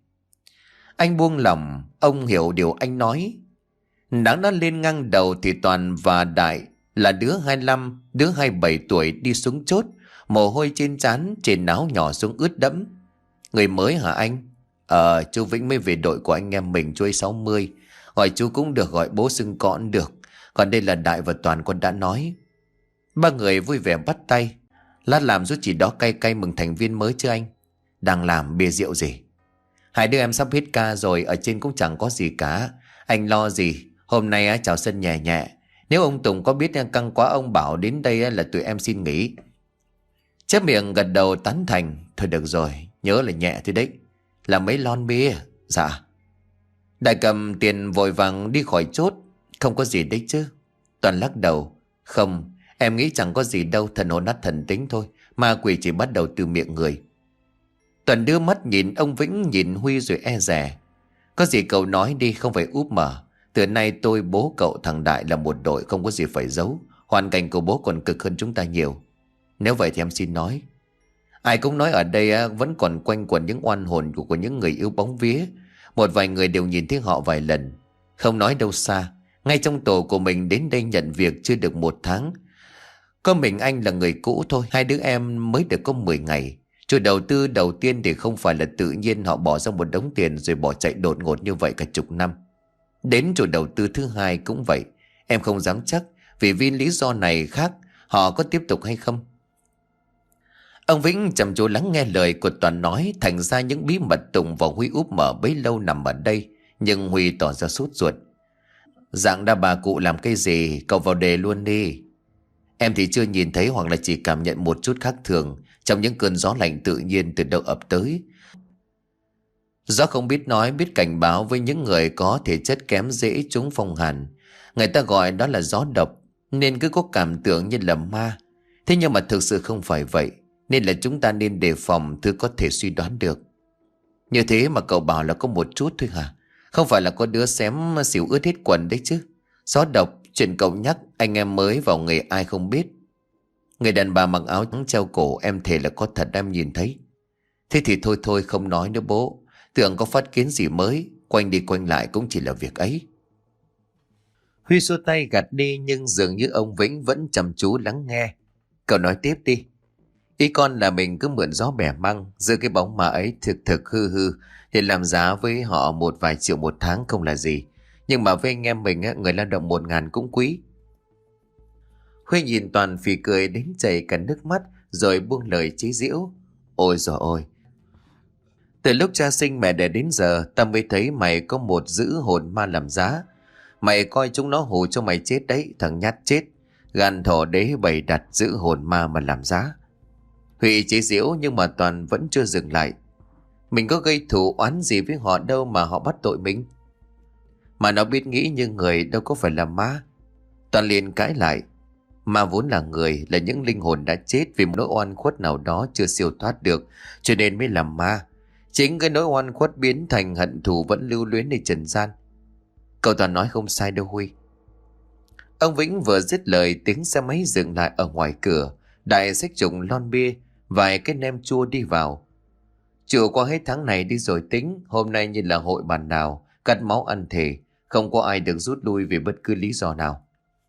Anh buông lòng, ông hiểu điều anh nói. Nắng đã lên ngang đầu thì Toàn và Đại là đứa hai mươi lăm, đứa hai mươi bảy tuổi đi xuống chốt. Mồ hôi trên trán, trên áo nhỏ xuống ướt đẫm. Người mới hả anh? Ờ, chú Vĩnh mới về đội của anh em mình, chú ấy sáu mươi. Gọi chú cũng được, gọi bố xưng con được. Còn đây là Đại và Toàn con đã nói. Ba người vui vẻ bắt tay. Lát làm giúp chị đó cay cay mừng thành viên mới chứ anh? Đang làm bia rượu gì? Hai đứa em sắp hết ca rồi, ở trên cũng chẳng có gì cả. Anh lo gì? Hôm nay chào sân nhẹ nhẹ. Nếu ông Tùng có biết căng quá ông bảo đến đây là tụi em xin nghỉ. Chép miệng gật đầu tán thành. Thôi được rồi, nhớ là nhẹ thôi đấy. Là mấy lon bia? Dạ. Đại cầm tiền vội vàng đi khỏi chốt. Không có gì đấy chứ? Toàn lắc đầu. Không, em nghĩ chẳng có gì đâu, thần hồn nát thần tính thôi. Ma quỷ chỉ bắt đầu từ miệng người. Toàn đưa mắt nhìn ông Vĩnh, nhìn Huy rồi e dè. Có gì cậu nói đi, không phải úp mở. Từ nay tôi, bố cậu, thằng Đại là một đội, không có gì phải giấu. Hoàn cảnh của bố còn cực hơn chúng ta nhiều. Nếu vậy thì em xin nói. Ai cũng nói ở đây vẫn còn quanh quẩn những oan hồn của, của những người yêu bóng vía. Một vài người đều nhìn thấy họ vài lần. Không nói đâu xa, ngay trong tổ của mình đến đây nhận việc chưa được một tháng. Có mình anh là người cũ thôi, hai đứa em mới được có mười ngày. Chủ đầu tư đầu tiên thì không phải là tự nhiên họ bỏ ra một đống tiền rồi bỏ chạy đột ngột như vậy cả chục năm. Đến chủ đầu tư thứ hai cũng vậy. Em không dám chắc, vì vì lý do này khác họ có tiếp tục hay không. Ông Vĩnh chăm chú lắng nghe lời của Toàn nói. Thành ra những bí mật Tùng và Huy úp mở bấy lâu nằm ở đây. Nhưng Huy tỏ ra sốt ruột. Dạng đa bà cụ làm cái gì, cậu vào đề luôn đi. Em thì chưa nhìn thấy hoặc là chỉ cảm nhận một chút khác thường trong những cơn gió lạnh tự nhiên từ đâu ập tới. Gió không biết nói, biết cảnh báo với những người có thể chất kém dễ trúng phong hàn. Người ta gọi đó là gió độc, nên cứ có cảm tưởng như là ma. Thế nhưng mà thực sự không phải vậy, nên là chúng ta nên đề phòng thứ có thể suy đoán được. Như thế mà cậu bảo là có một chút thôi hả? Không phải là có đứa xém xỉu ướt hết quần đấy chứ? Gió độc, chuyện cậu nhắc anh em mới vào nghề ai không biết. Người đàn bà mặc áo trắng treo cổ em thề là có thật, em nhìn thấy. Thế thì thôi thôi không nói nữa bố. Tưởng có phát kiến gì mới, quanh đi quanh lại cũng chỉ là việc ấy. Huy xua tay gạt đi, nhưng dường như ông Vĩnh vẫn chăm chú lắng nghe. Cậu nói tiếp đi. Ý con là mình cứ mượn gió bẻ măng, giữ cái bóng ma ấy thực thực hư hư thì làm giá với họ một vài triệu một tháng không là gì. Nhưng mà với anh em mình người lao động một ngàn cũng quý. Huy nhìn Toàn phì cười đến chảy cả nước mắt rồi buông lời chế giễu. Ôi giời ơi, từ lúc cha sinh mẹ đẻ đến giờ ta mới thấy mày có một dữ hồn ma làm giá. Mày coi chúng nó hù cho mày chết đấy, thằng nhát chết. Gan thỏ đế bày đặt giữ hồn ma mà làm giá. Huy chế giễu nhưng mà Toàn vẫn chưa dừng lại. Mình có gây thù oán gì với họ đâu mà họ bắt tội mình. Mà nó biết nghĩ như người, đâu có phải là ma. Toàn liền cãi lại. Ma vốn là người, là những linh hồn đã chết vì một nỗi oan khuất nào đó chưa siêu thoát được, cho nên mới làm ma. Chính cái nỗi oan khuất biến thành hận thù vẫn lưu luyếnในtrần gian. Cậu Toàn nói không sai đâu Huy. Ông Vĩnh vừa dứt lời, tiếng xe máy dừng lại ở ngoài cửa. Đại xách trùng lon bia, vài cái nem chua đi vào. Chịu qua hết tháng này đi rồi tính, hôm nay như là hội bàn nào, cắt máu ăn thề, không có ai được rút lui vì bất cứ lý do nào.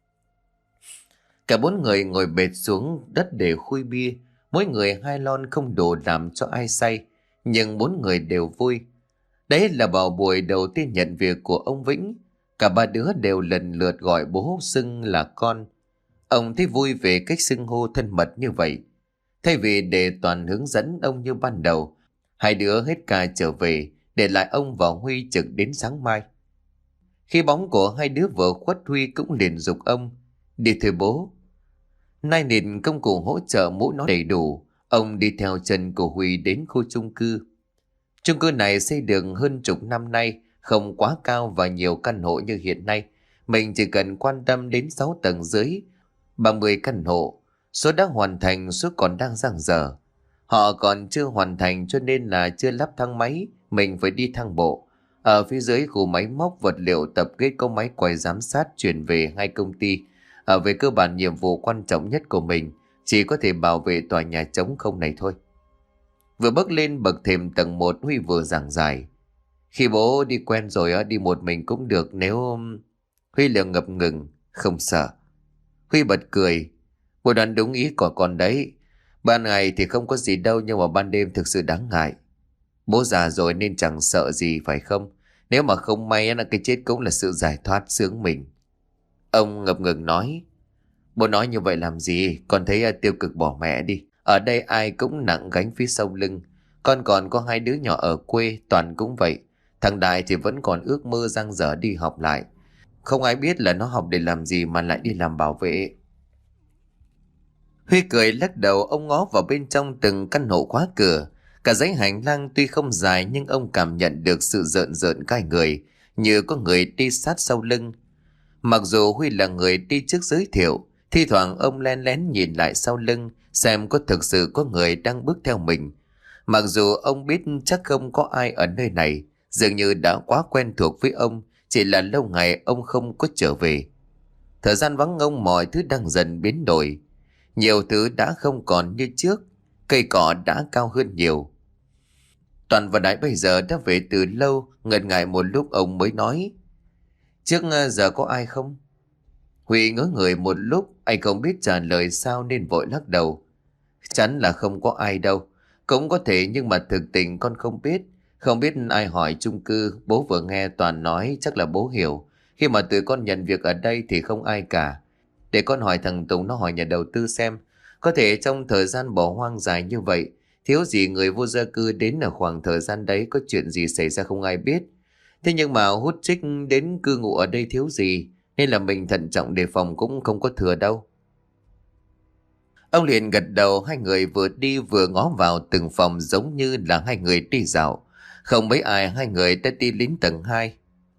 Cả bốn người ngồi bệt xuống đất để khui bia, mỗi người hai lon không đủ làm cho ai say, nhưng bốn người đều vui. Đấy là vào buổi đầu tiên nhận việc của ông Vĩnh, cả ba đứa đều lần lượt gọi bố xưng là con. Ông thấy vui về cách xưng hô thân mật như vậy. Thay vì để Toàn hướng dẫn ông như ban đầu, hai đứa hết ca trở về, để lại ông và Huy trực đến sáng mai. Khi bóng của hai đứa vừa khuất, Huy cũng liền giục ông: đi thôi bố. Nay nịt công cụ hỗ trợ mũ nó đầy đủ, ông đi theo chân của Huy đến khu chung cư. Chung cư này xây được hơn chục năm nay, không quá cao và nhiều căn hộ như hiện nay. Mình chỉ cần quan tâm đến sáu tầng dưới, ba mươi căn hộ. Số đã hoàn thành, số còn đang dang dở. Họ còn chưa hoàn thành cho nên là chưa lắp thang máy, mình phải đi thang bộ. Ở phía dưới khu máy móc vật liệu tập kết có máy quay giám sát chuyển về hai công ty. Ở về cơ bản nhiệm vụ quan trọng nhất của mình chỉ có thể bảo vệ tòa nhà trống không này thôi. Vừa bước lên bậc thềm tầng một, Huy vừa giảng giải: khi bố đi quen rồi đi một mình cũng được nếu... Huy liền ngập ngừng: không sợ. Huy bật cười: bố đoán đúng ý của con đấy. Ban ngày thì không có gì đâu, nhưng mà ban đêm thực sự đáng ngại. Bố già rồi nên chẳng sợ gì phải không? Nếu mà không may là cái chết cũng là sự giải thoát sướng mình. Ông ngập ngừng nói: bố nói như vậy làm gì? Con thấy tiêu cực bỏ mẹ đi. Ở đây ai cũng nặng gánh phía sau lưng. Con còn có hai đứa nhỏ ở quê, Toàn cũng vậy. Thằng Đại thì vẫn còn ước mơ dang dở đi học lại. Không ai biết là nó học để làm gì mà lại đi làm bảo vệ. Huy cười lắc đầu, ông ngó vào bên trong từng căn hộ khóa cửa. Cả dãy hành lang tuy không dài nhưng ông cảm nhận được sự rợn rợn gai người, như có người đi sát sau lưng. Mặc dù Huy là người đi trước giới thiệu, thi thoảng ông len lén nhìn lại sau lưng xem có thực sự có người đang bước theo mình. Mặc dù ông biết chắc không có ai ở nơi này, dường như đã quá quen thuộc với ông, chỉ là lâu ngày ông không có trở về. Thời gian vắng ông, mọi thứ đang dần biến đổi. Nhiều thứ đã không còn như trước, cây cỏ đã cao hơn nhiều. Toàn và Đại bây giờ đã về từ lâu, ngần ngại một lúc ông mới nói: trước giờ có ai không? Huy ngớ người một lúc, anh không biết trả lời sao nên vội lắc đầu: chắn là không có ai đâu. Cũng có thể nhưng mà thực tình con không biết. Không biết ai hỏi chung cư, bố vừa nghe Toàn nói chắc là bố hiểu. Khi mà tụi con nhận việc ở đây thì không ai cả. Để con hỏi thằng Tùng nó hỏi nhà đầu tư xem. Có thể trong thời gian bỏ hoang dài như vậy, thiếu gì người vô gia cư đến ở khoảng thời gian đấy, có chuyện gì xảy ra không ai biết. Thế nhưng mà hút chích đến cư ngụ ở đây thiếu gì, nên là mình thận trọng đề phòng cũng không có thừa đâu. Ông liền gật đầu, hai người vừa đi vừa ngó vào từng phòng giống như là hai người đi dạo. Không mấy ai, hai người đã đi đến tầng hai.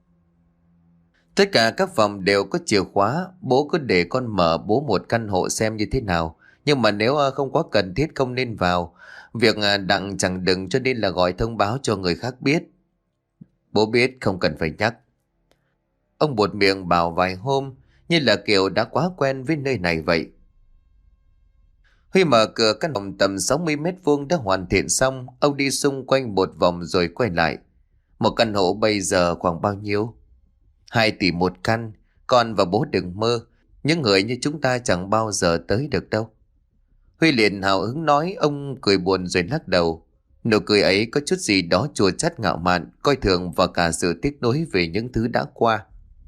Tất cả các phòng đều có chìa khóa, bố cứ để con mở bố một căn hộ xem như thế nào. Nhưng mà nếu không quá cần thiết không nên vào. Việc đặng chẳng đừng cho nên là gọi thông báo cho người khác biết. Bố biết, không cần phải nhắc. Ông buột miệng bảo vài hôm, như là kiểu đã quá quen với nơi này vậy. Huy mở cửa căn phòng tầm sáu mươi mét vuông đã hoàn thiện xong, ông đi xung quanh một vòng rồi quay lại. Một căn hộ bây giờ khoảng bao nhiêu? Hai tỷ một căn, con và bố đừng mơ, những người như chúng ta chẳng bao giờ tới được đâu. Huy liền hào hứng nói, ông cười buồn rồi lắc đầu. Nụ cười ấy có chút gì đó chua chát ngạo mạn, coi thường và cả sự tiếc nuối về những thứ đã qua.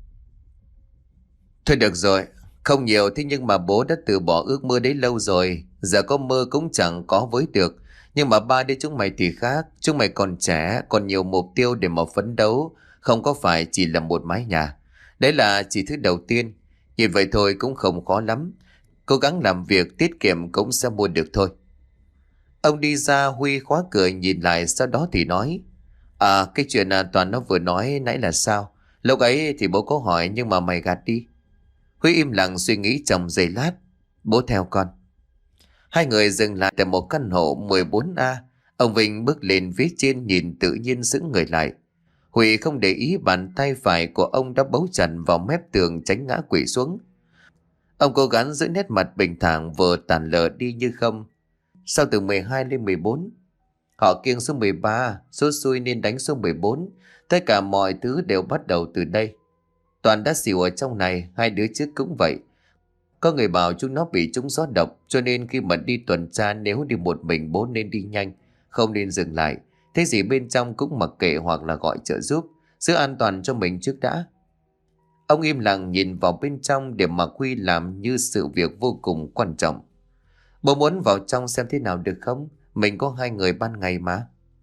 Thôi được rồi, không nhiều thế nhưng mà bố đã từ bỏ ước mơ đấy lâu rồi. Giờ có mơ cũng chẳng có với được. Nhưng mà ba đứa chúng mày thì khác. Chúng mày còn trẻ, còn nhiều mục tiêu để mà phấn đấu. Không có phải chỉ là một mái nhà. Đấy là chỉ thứ đầu tiên. Nhìn vậy thôi cũng không khó lắm. Cố gắng làm việc tiết kiệm cũng sẽ mua được thôi. Ông đi ra, Huy khóa cửa nhìn lại, sau đó thì nói: À, cái chuyện à, Toàn nó vừa nói nãy là sao? Lúc ấy thì bố có hỏi nhưng mà mày gạt đi. Huy im lặng suy nghĩ trong giây lát. Bố theo con. Hai người dừng lại tại một căn hộ mười bốn A. Ông Vinh bước lên phía trên nhìn tự nhiên sững người lại. Huy không để ý bàn tay phải của ông đã bấu chặt vào mép tường tránh ngã quỵ xuống. Ông cố gắng giữ nét mặt bình thản vừa tàn lờ đi như không. Sau từ mười hai lên mười bốn, họ kiêng số mười ba, số xui nên đánh số mười bốn. Tất cả mọi thứ đều bắt đầu từ đây. Toàn đã xỉu ở trong này, hai đứa trước cũng vậy. Có người bảo chúng nó bị trúng gió độc, cho nên khi mà đi tuần tra nếu đi một mình bố nên đi nhanh, không nên dừng lại. Thế gì bên trong cũng mặc kệ hoặc là gọi trợ giúp, giữ an toàn cho mình trước đã. Ông im lặng nhìn vào bên trong để mà Huy làm như sự việc vô cùng quan trọng. Bố muốn vào trong xem thế nào được không? Mình có hai người ban ngày mà.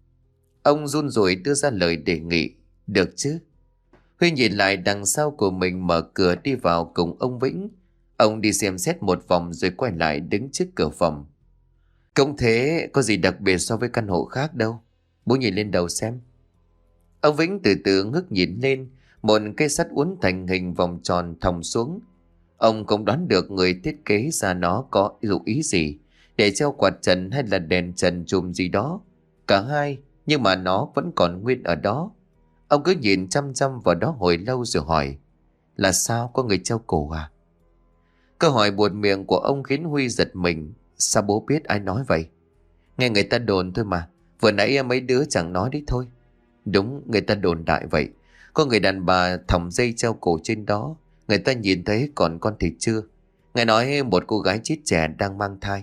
Ông run rủi đưa ra lời đề nghị. Được chứ? Huy nhìn lại đằng sau của mình, mở cửa đi vào cùng ông Vĩnh. Ông đi xem xét một vòng rồi quay lại đứng trước cửa phòng. Cũng thế, có gì đặc biệt so với căn hộ khác đâu. Bố nhìn lên đầu xem. Ông Vĩnh từ từ ngước nhìn lên. Một cây sắt uốn thành hình vòng tròn thòng xuống. Ông không đoán được người thiết kế ra nó có dụng ý gì, để treo quạt trần hay là đèn trần chùm gì đó. Cả hai, nhưng mà nó vẫn còn nguyên ở đó. Ông cứ nhìn chăm chăm vào đó hồi lâu rồi hỏi. Là sao, có người treo cổ à? Câu hỏi buột miệng của ông khiến Huy giật mình. Sao bố biết, ai nói vậy? Nghe người ta đồn thôi mà. Vừa nãy mấy đứa chẳng nói đấy thôi. Đúng, người ta đồn đại vậy. Có người đàn bà thòng dây treo cổ trên đó. Người ta nhìn thấy còn con thì chưa. Nghe nói một cô gái chết trẻ đang mang thai.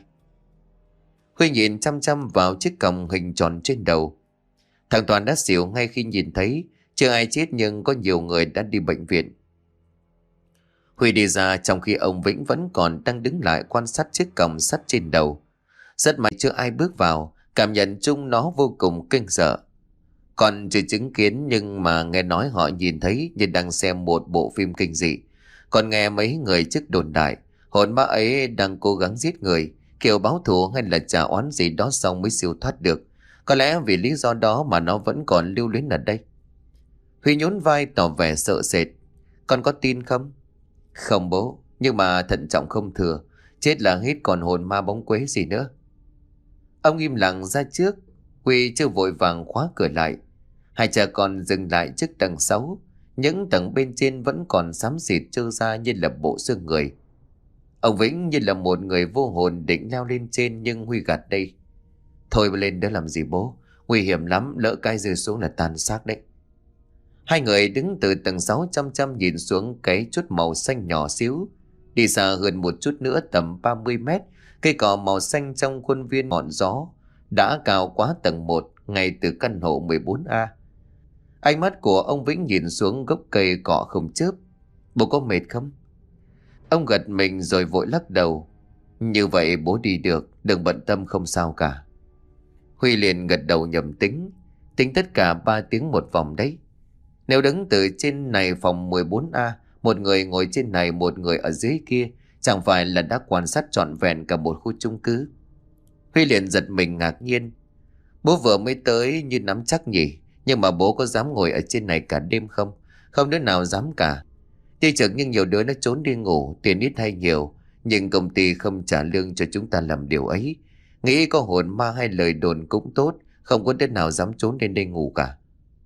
Huy nhìn chăm chăm vào chiếc còng hình tròn trên đầu. Thằng Toàn đã xỉu ngay khi nhìn thấy. Chưa ai chết nhưng có nhiều người đã đi bệnh viện. Huy đi ra trong khi ông Vĩnh vẫn còn đang đứng lại quan sát chiếc còng sắt trên đầu. Rất may chưa ai bước vào, cảm nhận chung nó vô cùng kinh sợ. Còn chưa chứng kiến nhưng mà nghe nói họ nhìn thấy như đang xem một bộ phim kinh dị. Còn nghe mấy người trước đồn đại, hồn ma ấy đang cố gắng giết người, kiểu báo thù hay là trả oán gì đó xong mới siêu thoát được. Có lẽ vì lý do đó mà nó vẫn còn lưu luyến ở đây. Huy nhún vai tỏ vẻ sợ sệt. Con có tin không? Không bố, nhưng mà thận trọng không thừa. Chết là hết còn hồn ma bóng quế gì nữa. Ông im lặng ra trước. Huy chưa vội vàng khóa cửa lại. Hai cha con dừng lại trước tầng sáu. Những tầng bên trên vẫn còn xám xịt trơ ra như là bộ xương người. Ông Vĩnh như là một người vô hồn định leo lên trên nhưng Huy gạt đây. Thôi mà lên đó làm gì bố? Nguy hiểm lắm, lỡ cái rơi xuống là tàn xác đấy. Hai người đứng từ tầng sáu chăm chăm nhìn xuống cái chốt màu xanh nhỏ xíu. Đi xa hơn một chút nữa tầm ba mươi mét, cây cỏ màu xanh trong khuôn viên ngọn gió đã cao quá tầng một, ngay từ căn hộ mười bốn A. Ánh mắt của ông Vĩnh nhìn xuống gốc cây cỏ không chớp. Bố có mệt không? Ông gật mình rồi vội lắc đầu. Như vậy bố đi được, đừng bận tâm, không sao cả. Huy liền gật đầu nhầm tính. Tính tất cả ba tiếng một vòng đấy. Nếu đứng từ trên này phòng mười bốn A, một người ngồi trên này, một người ở dưới kia, chẳng phải là đã quan sát trọn vẹn cả một khu chung cư? Huy liền giật mình ngạc nhiên. Bố vừa mới tới như nắm chắc nhỉ, nhưng mà bố có dám ngồi ở trên này cả đêm không? Không đứa nào dám cả. Tuy chừng nhưng nhiều đứa nó trốn đi ngủ, tiền ít hay nhiều, nhưng công ty không trả lương cho chúng ta làm điều ấy. Nghĩ có hồn ma hay lời đồn cũng tốt, không có đứa nào dám trốn lên đây ngủ cả.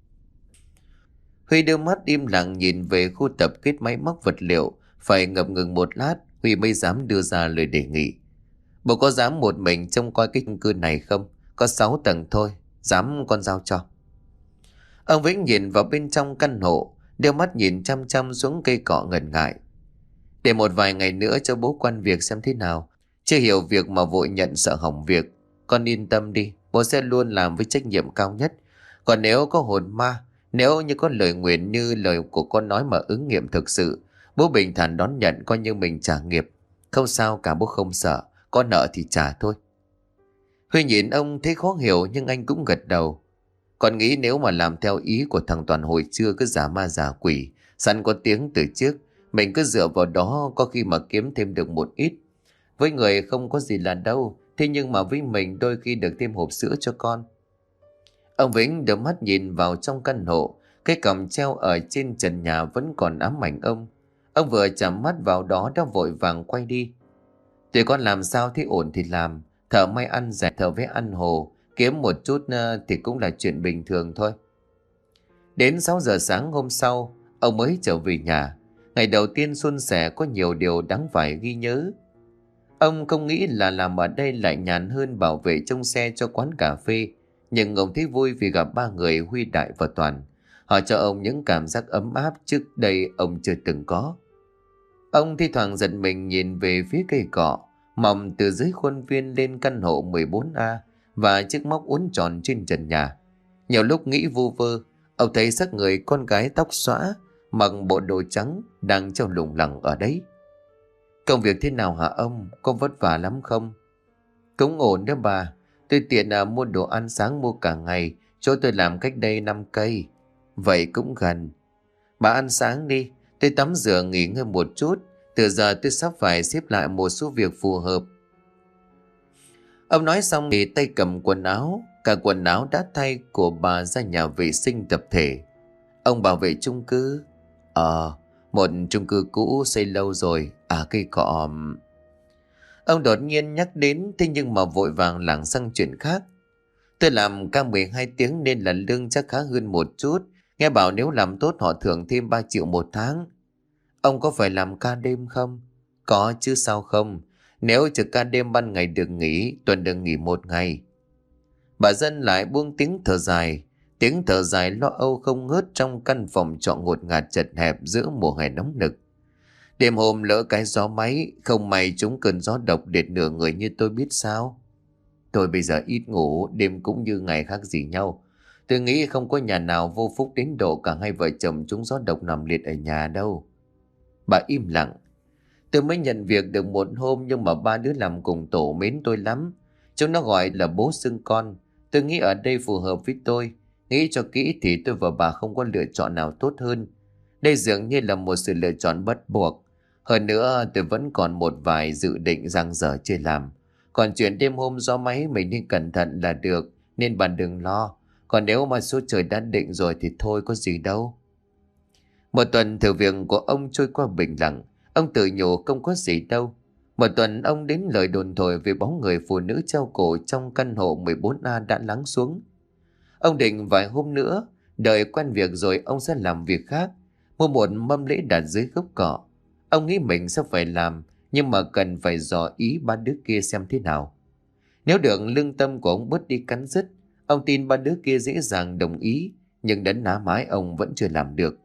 Huy đưa mắt im lặng nhìn về khu tập kết máy móc vật liệu. Phải ngập ngừng một lát, Huy mới dám đưa ra lời đề nghị. Bố có dám một mình trông coi cái chung cư này không? Có sáu tầng thôi, dám con giao cho. Ông Vĩnh nhìn vào bên trong căn hộ, đưa mắt nhìn chăm chăm xuống cây cọ ngần ngại. Để một vài ngày nữa cho bố quan việc xem thế nào. Chưa hiểu việc mà vội nhận sợ hỏng việc. Con yên tâm đi, bố sẽ luôn làm với trách nhiệm cao nhất. Còn nếu có hồn ma, nếu như có lời nguyền như lời của con nói mà ứng nghiệm thực sự, bố bình thản đón nhận coi như mình trả nghiệp. Không sao cả, bố không sợ, có nợ thì trả thôi. Huy nhìn ông thấy khó hiểu nhưng anh cũng gật đầu. Còn nghĩ nếu mà làm theo ý của thằng Toàn hồi trưa cứ giả ma giả quỷ, sẵn có tiếng từ trước, mình cứ dựa vào đó có khi mà kiếm thêm được một ít. Với người không có gì là đâu, thế nhưng mà với mình đôi khi được thêm hộp sữa cho con. Ông Vĩnh đưa mắt nhìn vào trong căn hộ, Cái còng treo ở trên trần nhà vẫn còn ám ảnh ông. Ông vừa chạm mắt vào đó đã vội vàng quay đi. Tụi con làm sao thì ổn thì làm. Thợ may ăn rẻ, thợ vẽ ăn hồ, kiếm một chút ờ, thì cũng là chuyện bình thường thôi. Đến sáu giờ sáng hôm sau, ông mới trở về nhà. Ngày đầu tiên suôn sẻ có nhiều điều đáng phải ghi nhớ. Ông không nghĩ là làm ở đây lại nhàn hơn bảo vệ trông xe cho quán cà phê. Nhưng ông thấy vui vì gặp ba người Huy, Đại và Toàn. Họ cho ông những cảm giác ấm áp trước đây ông chưa từng có. Ông thi thoảng giật mình nhìn về phía cây cọ mọc từ dưới khuôn viên lên căn hộ mười bốn A và chiếc móc uốn tròn trên trần nhà. Nhiều lúc nghĩ vu vơ, ông thấy xác người con gái tóc xõa mặc bộ đồ trắng đang treo lủng lẳng ở đấy. Công việc thế nào hả ông? Có vất vả lắm không? Cũng ổn đó bà. Tôi tiện à, mua đồ ăn sáng mua cả ngày. Chỗ tôi làm cách đây năm cây. Vậy cũng gần. Bà ăn sáng đi. Tôi tắm rửa nghỉ ngơi một chút. Từ giờ tôi sắp phải xếp lại một số việc phù hợp. Ông nói xong thì tay cầm quần áo. Cả quần áo đã thay của bà ra nhà vệ sinh tập thể. Ông bảo vệ chung cư. Ờ, một chung cư cũ xây lâu rồi. À, cây cọ... Ông đột nhiên nhắc đến, thế nhưng mà vội vàng lảng sang chuyện khác. Tôi làm ca mười hai tiếng nên là lương chắc khá hơn một chút. Nghe bảo nếu làm tốt họ thưởng thêm ba triệu một tháng. Ông có phải làm ca đêm không? Có chứ sao không. Nếu trực ca đêm ban ngày được nghỉ, tuần được nghỉ một ngày. Bà Dân lại buông tiếng thở dài. Tiếng thở dài lo âu không ngớt trong căn phòng trọ ngột ngạt chật hẹp giữa mùa hè nóng nực. Đêm hôm lỡ cái gió máy, không may trúng cơn gió độc liệt nửa người như tôi biết sao. Tôi bây giờ ít ngủ, đêm cũng như ngày khác gì nhau. Tôi nghĩ không có nhà nào vô phúc đến độ cả hai vợ chồng trúng gió độc nằm liệt ở nhà đâu. Bà im lặng. Tôi mới nhận việc được một hôm nhưng mà ba đứa làm cùng tổ mến tôi lắm. Chúng nó gọi là bố xưng con. Tôi nghĩ ở đây phù hợp với tôi. Nghĩ cho kỹ thì tôi và bà không có lựa chọn nào tốt hơn. Đây dường như là một sự lựa chọn bắt buộc. Hơn nữa tôi vẫn còn một vài dự định dang dở chưa làm. Còn chuyện đêm hôm gió máy mình nên cẩn thận là được. Nên bà đừng lo. Còn nếu mà số trời đã định rồi thì thôi có gì đâu. Một tuần thử việc của ông trôi qua bình lặng. Ông tự nhủ không có gì đâu. Một tuần ông đến lời đồn thổi về bóng người phụ nữ treo cổ trong căn hộ mười bốn A đã lắng xuống. Ông định vài hôm nữa, đợi quen việc rồi ông sẽ làm việc khác. Mua một mâm lễ đặt dưới gốc cỏ. Ông nghĩ mình sẽ phải làm, nhưng mà cần phải dò ý ba đứa kia xem thế nào. Nếu được lương tâm của ông bớt đi cắn rứt, ông tin ba đứa kia dễ dàng đồng ý, nhưng đến ná mái ông vẫn chưa làm được.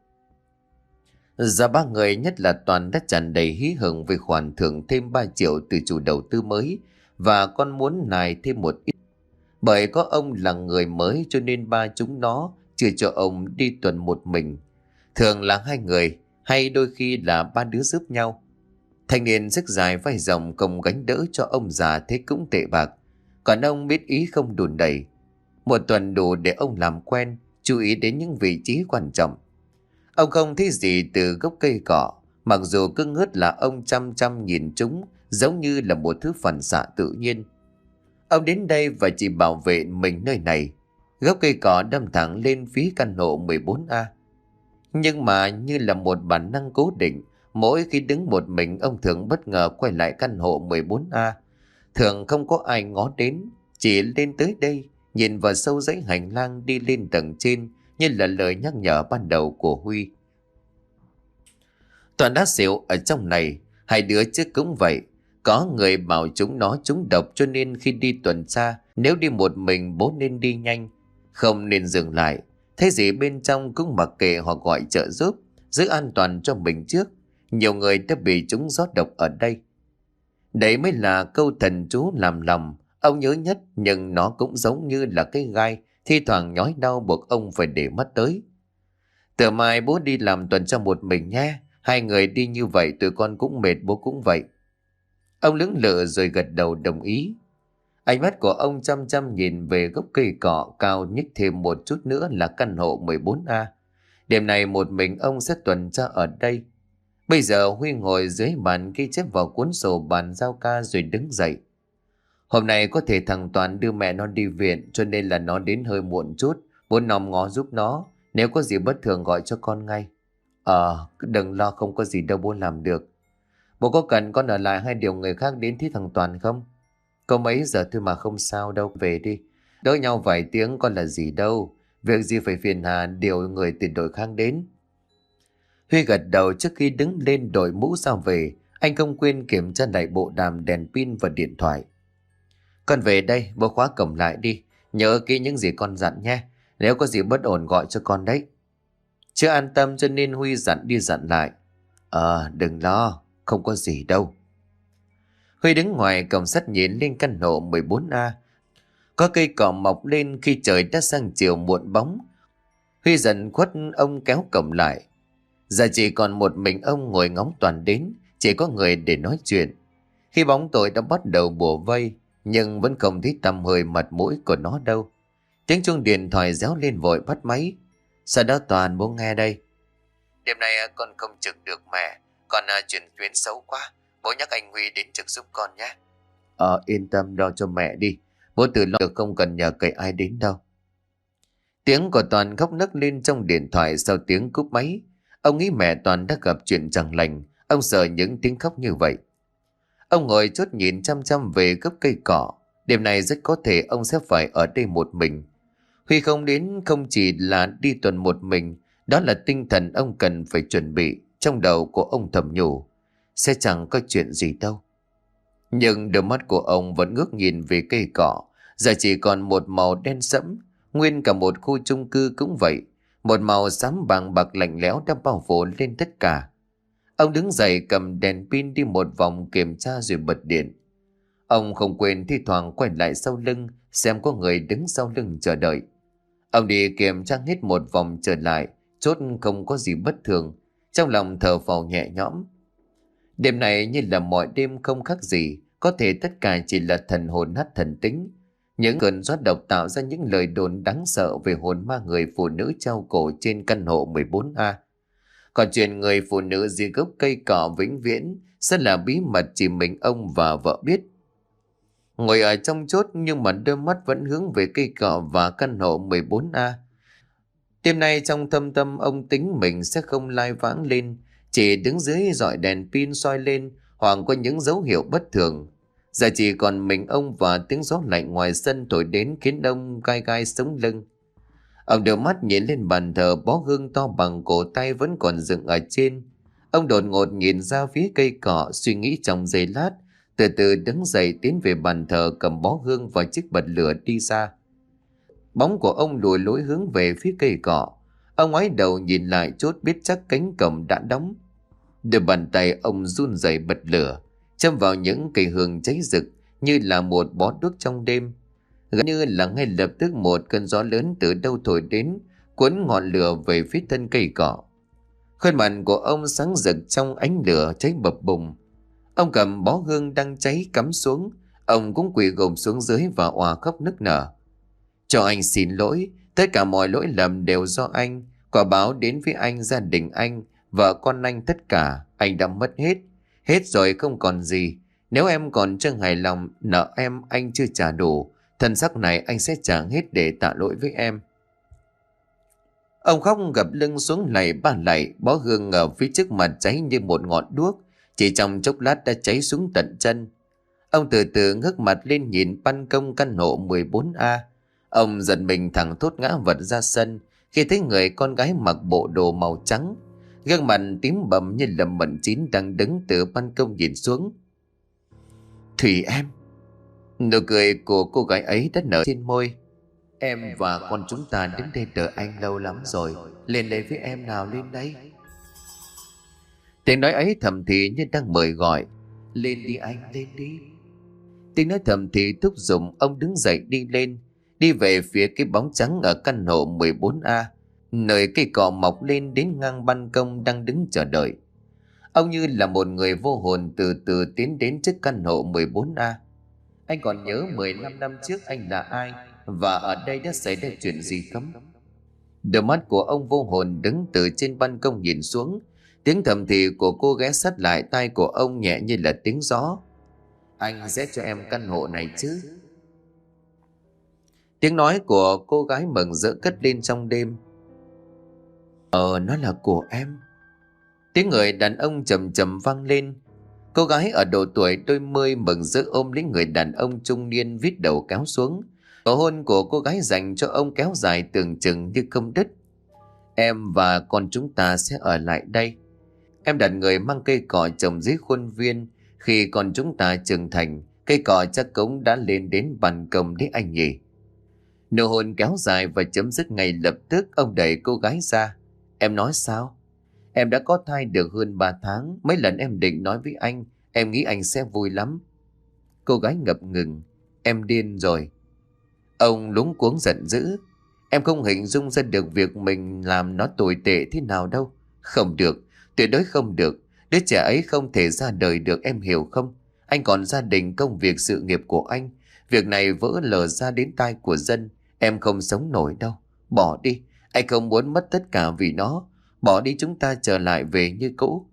Giờ ba người nhất là Toàn đã tràn đầy hí hửng về khoản thưởng thêm ba triệu từ chủ đầu tư mới và con muốn nài thêm một ít. Bởi có ông là người mới cho nên ba chúng nó chưa cho ông đi tuần một mình. Thường là hai người hay đôi khi là ba đứa giúp nhau. Thanh niên sức dài vai rộng công gánh đỡ cho ông già thế cũng tệ bạc. Còn ông biết ý không đùn đẩy. Một tuần đủ để ông làm quen, chú ý đến những vị trí quan trọng. Ông không thấy gì từ gốc cây cỏ, mặc dù cứ ngớt là ông chăm chăm nhìn chúng giống như là một thứ phản xạ tự nhiên. Ông đến đây và chỉ bảo vệ mình nơi này. Gốc cây cỏ đâm thẳng lên phía căn hộ mười bốn A. Nhưng mà như là một bản năng cố định, mỗi khi đứng một mình ông thường bất ngờ quay lại căn hộ mười bốn A. Thường không có ai ngó đến, chỉ lên tới đây, nhìn vào sâu dãy hành lang đi lên tầng trên như là lời nhắc nhở ban đầu của Huy. Toàn đã xỉu ở trong này, hai đứa trước cũng vậy. Có người bảo chúng nó trúng độc cho nên khi đi tuần tra, nếu đi một mình bố nên đi nhanh, không nên dừng lại. Thấy gì bên trong cũng mặc kệ hoặc gọi trợ giúp, giữ an toàn cho mình trước. Nhiều người đã bị trúng gió độc ở đây. Đấy mới là câu thần chú làm lòng ông nhớ nhất, nhưng nó cũng giống như là cái gai thi thoảng nhói đau buộc ông phải để mắt tới. Từ mai bố đi làm tuần tra một mình nhé. Hai người đi như vậy tụi con cũng mệt, bố cũng vậy. Ông lưỡng lự rồi gật đầu đồng ý. Ánh mắt của ông chăm chăm nhìn về gốc cây cọ cao nhích thêm một chút nữa là căn hộ mười bốn A. Đêm này một mình ông sẽ tuần tra ở đây. Bây giờ Huy ngồi dưới bàn ghi chép vào cuốn sổ bàn giao ca rồi đứng dậy. Hôm nay có thể thằng Toàn đưa mẹ nó đi viện cho nên là nó đến hơi muộn chút. Bố nòm ngó giúp nó. Nếu có gì bất thường gọi cho con ngay. Ờ, đừng lo, không có gì đâu bố làm được. Bố có cần con ở lại hay điều người khác đến thí thằng Toàn không? Có mấy giờ thôi mà không sao đâu, về đi. Đỡ nhau vài tiếng con là gì đâu. Việc gì phải phiền hà điều người từ đội khác đến. Huy gật đầu trước khi đứng lên đội mũ ra về. Anh không quên kiểm tra lại bộ đàm, đèn pin và điện thoại. Con về đây, bố khóa cổng lại đi. Nhớ kỹ những gì con dặn nhé. Nếu có gì bất ổn gọi cho con đấy. Chưa an tâm cho nên Huy dặn đi dặn lại. Ờ, đừng lo, không có gì đâu. Huy đứng ngoài cổng sắt nhìn lên căn hộ mười bốn A. Có cây cỏ mọc lên khi trời đã sang chiều muộn bóng. Huy dần khuất ông kéo cổng lại. Giờ chỉ còn một mình ông ngồi ngóng Toàn đến, chỉ có người để nói chuyện. Khi bóng tối đã bắt đầu bủa vây, nhưng vẫn không thấy tăm hơi mặt mũi của nó đâu. Tiếng chuông điện thoại réo lên vội bắt máy. Sau đó Toàn, bố nghe đây. Đêm nay con không trực được mẹ, con chuyển tuyến xấu quá. Bố nhắc anh Huy đến trực giúp con nhé. Ờ, yên tâm lo cho mẹ đi. Bố tự lo được, không cần nhờ cậy ai đến đâu. Tiếng của Toàn khóc nấc lên trong điện thoại sau tiếng cúp máy. Ông nghĩ mẹ Toàn đã gặp chuyện chẳng lành. Ông sợ những tiếng khóc như vậy. Ông ngồi chốt nhìn chăm chăm về gốc cây cỏ. Đêm nay rất có thể ông sẽ phải ở đây một mình. Huy không đến không chỉ là đi tuần một mình. Đó là tinh thần ông cần phải chuẩn bị. Trong đầu của ông thầm nhủ, sẽ chẳng có chuyện gì đâu. Nhưng đôi mắt của ông vẫn ngước nhìn về cây cỏ. Giờ chỉ còn một màu đen sẫm. Nguyên cả một khu chung cư cũng vậy. Một màu xám vàng bạc lạnh lẽo đã bao phủ lên tất cả. Ông đứng dậy cầm đèn pin đi một vòng kiểm tra rồi bật điện. Ông không quên thi thoảng quay lại sau lưng xem có người đứng sau lưng chờ đợi. Ông đi kiểm tra hết một vòng trở lại, chốt không có gì bất thường. Trong lòng thở phào nhẹ nhõm. Đêm này như là mọi đêm không khác gì, có thể tất cả chỉ là thần hồn nát thần tính. Những cơn gió độc tạo ra những lời đồn đáng sợ về hồn ma người phụ nữ treo cổ trên căn hộ mười bốn A. Còn chuyện người phụ nữ dưới gốc cây cỏ vĩnh viễn sẽ là bí mật chỉ mình ông và vợ biết. Ngồi ở trong chốt nhưng mà đôi mắt vẫn hướng về cây cỏ và căn hộ mười bốn A. Đêm nay trong thâm tâm ông tính mình sẽ không lai vãng lên, chỉ đứng dưới dọi đèn pin soi lên hoặc có những dấu hiệu bất thường. Giờ chỉ còn mình ông và tiếng gió lạnh ngoài sân thổi đến khiến ông gai gai sống lưng. Ông đưa mắt nhìn lên bàn thờ, bó hương to bằng cổ tay vẫn còn dựng ở trên. Ông đột ngột nhìn ra phía cây cỏ, suy nghĩ trong giây lát, từ từ đứng dậy tiến về bàn thờ, cầm bó hương và chiếc bật lửa đi ra. Bóng của ông lùi lối hướng về phía cây cỏ. Ông ngoái đầu nhìn lại chốt biết chắc cánh cổng đã đóng. Đôi bàn tay ông run rẩy bật lửa, châm vào những cây hương cháy rực như là một bó đuốc trong đêm. Gần như là ngay lập tức một cơn gió lớn từ đâu thổi đến, cuốn ngọn lửa về phía thân cây cỏ. Khuôn mặt của ông sáng rực trong ánh lửa cháy bập bùng. Ông cầm bó hương đang cháy cắm xuống. Ông cũng quỳ gồm xuống dưới và òa khóc nức nở. Cho anh xin lỗi, tất cả mọi lỗi lầm đều do anh. Quả báo đến với anh, gia đình anh, vợ con anh, tất cả anh đã mất hết. Hết rồi không còn gì. Nếu em còn chưa hài lòng, nợ em anh chưa trả đủ, thân xác này anh sẽ trả hết để tạ lỗi với em. Ông khóc gập lưng xuống lạy ba lạy, bó hương ở phía trước mặt cháy như một ngọn đuốc, chỉ trong chốc lát đã cháy xuống tận chân. Ông từ từ ngước mặt lên nhìn ban công căn hộ mười bốn A. Ông giật mình thẳng thốt ngã vật ra sân khi thấy người con gái mặc bộ đồ màu trắng, gương mặt tím bầm như là mận chín đang đứng từ ban công nhìn xuống. Thủy em. Nụ cười của cô gái ấy đã nở trên môi. Em và con chúng ta đến đây đợi anh lâu lắm rồi, lên đây với em nào, lên đây. Tiếng nói ấy thầm thì như đang mời gọi. Lên đi anh, lên đi. Tiếng nói thầm thì thúc giục ông đứng dậy đi lên, đi về phía cái bóng trắng ở căn hộ mười bốn A, nơi cây cỏ mọc lên đến ngang ban công đang đứng chờ đợi. Ông như là một người vô hồn từ từ tiến đến trước căn hộ mười bốn A. Anh còn nhớ mười lăm năm trước anh là ai và ở đây đã xảy ra chuyện gì không? Đôi mắt của ông vô hồn đứng từ trên ban công nhìn xuống. Tiếng thầm thì của cô ghé sát lại tai của ông nhẹ như là tiếng gió. Anh sẽ cho em căn hộ này chứ? Tiếng nói của cô gái mừng rỡ cất lên trong đêm. Ờ, nó là của em. Tiếng người đàn ông trầm trầm vang lên. Cô gái ở độ tuổi đôi mươi mừng rỡ ôm lấy người đàn ông trung niên vít đầu kéo xuống. Nụ hôn của cô gái dành cho ông kéo dài tưởng chừng như không đứt. Em và con chúng ta sẽ ở lại đây. Em đặt người mang cây cỏ trồng dưới khuôn viên. Khi con chúng ta trưởng thành, cây cỏ chắc cũng đã lên đến ban công đấy anh nhỉ. Nụ hôn kéo dài và chấm dứt ngay lập tức. Ông đẩy cô gái ra. Em nói sao? Em đã có thai được hơn ba tháng. Mấy lần em định nói với anh, em nghĩ anh sẽ vui lắm. Cô gái ngập ngừng. Em điên rồi. Ông luống cuống giận dữ. Em không hình dung ra được việc mình làm nó tồi tệ thế nào đâu. Không được, tuyệt đối không được. Đứa trẻ ấy không thể ra đời được, em hiểu không? Anh còn gia đình, công việc, sự nghiệp của anh. Việc này vỡ lở ra đến tai của dân. Em không sống nổi đâu. Bỏ đi, anh không muốn mất tất cả vì nó. Bỏ đi, chúng ta trở lại về như cũ.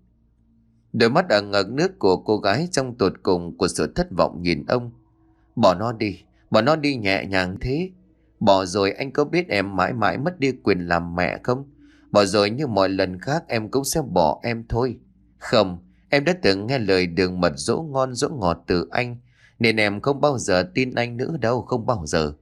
Đôi mắt ở ngực nước của cô gái trong tột cùng của sự thất vọng nhìn ông. Bỏ nó đi, bỏ nó đi nhẹ nhàng thế. Bỏ rồi anh có biết em mãi mãi mất đi quyền làm mẹ không? Bỏ rồi như mọi lần khác em cũng sẽ bỏ em thôi. Không, em đã từng nghe lời đường mật dỗ ngon dỗ ngọt từ anh, nên em không bao giờ tin anh nữa đâu, không bao giờ.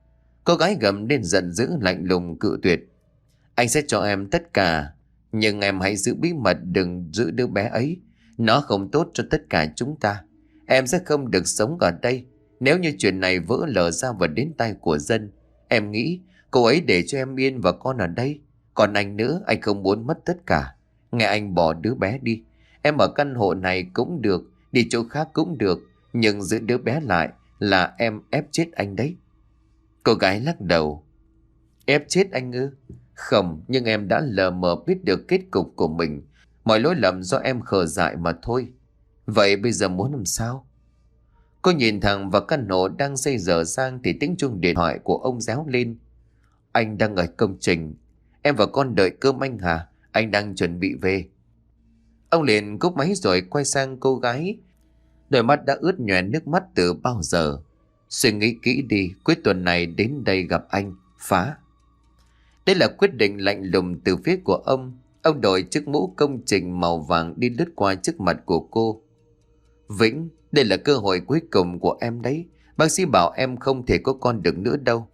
Cô gái gầm lên giận dữ lạnh lùng cự tuyệt. Anh sẽ cho em tất cả, nhưng em hãy giữ bí mật, đừng giữ đứa bé ấy. Nó không tốt cho tất cả chúng ta. Em sẽ không được sống ở đây. Nếu như chuyện này vỡ lở ra và đến tay của dân, em nghĩ cô ấy để cho em yên và con ở đây. Còn anh nữa, anh không muốn mất tất cả. Nghe anh, bỏ đứa bé đi. Em ở căn hộ này cũng được, đi chỗ khác cũng được, nhưng giữ đứa bé lại là em ép chết anh đấy. Cô gái lắc đầu. Ép chết anh ư? Không, nhưng em đã lờ mờ biết được kết cục của mình. Mọi lỗi lầm do em khờ dại mà thôi. Vậy bây giờ muốn làm sao? Cô nhìn thẳng vào căn hộ đang xây dở sang thì tiếng chuông điện thoại của ông réo lên. Anh đang ở công trình. Em và con đợi cơm anh hả? Anh đang chuẩn bị về. Ông liền cúp máy rồi quay sang cô gái. Đôi mắt đã ướt nhoẻn nước mắt từ bao giờ. Suy nghĩ kỹ đi, cuối tuần này đến đây gặp anh. Phá. Đây là quyết định lạnh lùng từ phía của ông. Ông đội chiếc mũ công trình màu vàng đi lướt qua trước mặt của cô. Vĩnh, đây là cơ hội cuối cùng của em đấy. Bác sĩ bảo em không thể có con được nữa đâu.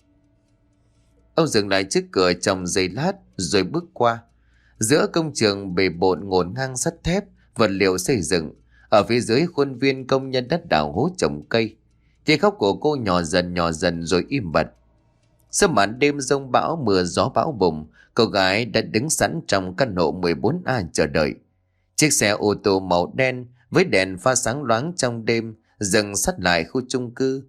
Ông dừng lại trước cửa trong giây lát rồi bước qua. Giữa công trường bề bộn ngổn ngang sắt thép, vật liệu xây dựng. Ở phía dưới khuôn viên công nhân đất đào hố trồng cây. Tiếng khóc của cô nhỏ dần nhỏ dần rồi im bặt. Sau màn đêm giông bão, mưa gió bão bùng, cô gái đã đứng sẵn trong căn hộ mười bốn A chờ đợi. Chiếc xe ô tô màu đen với đèn pha sáng loáng trong đêm dừng sát lại khu chung cư.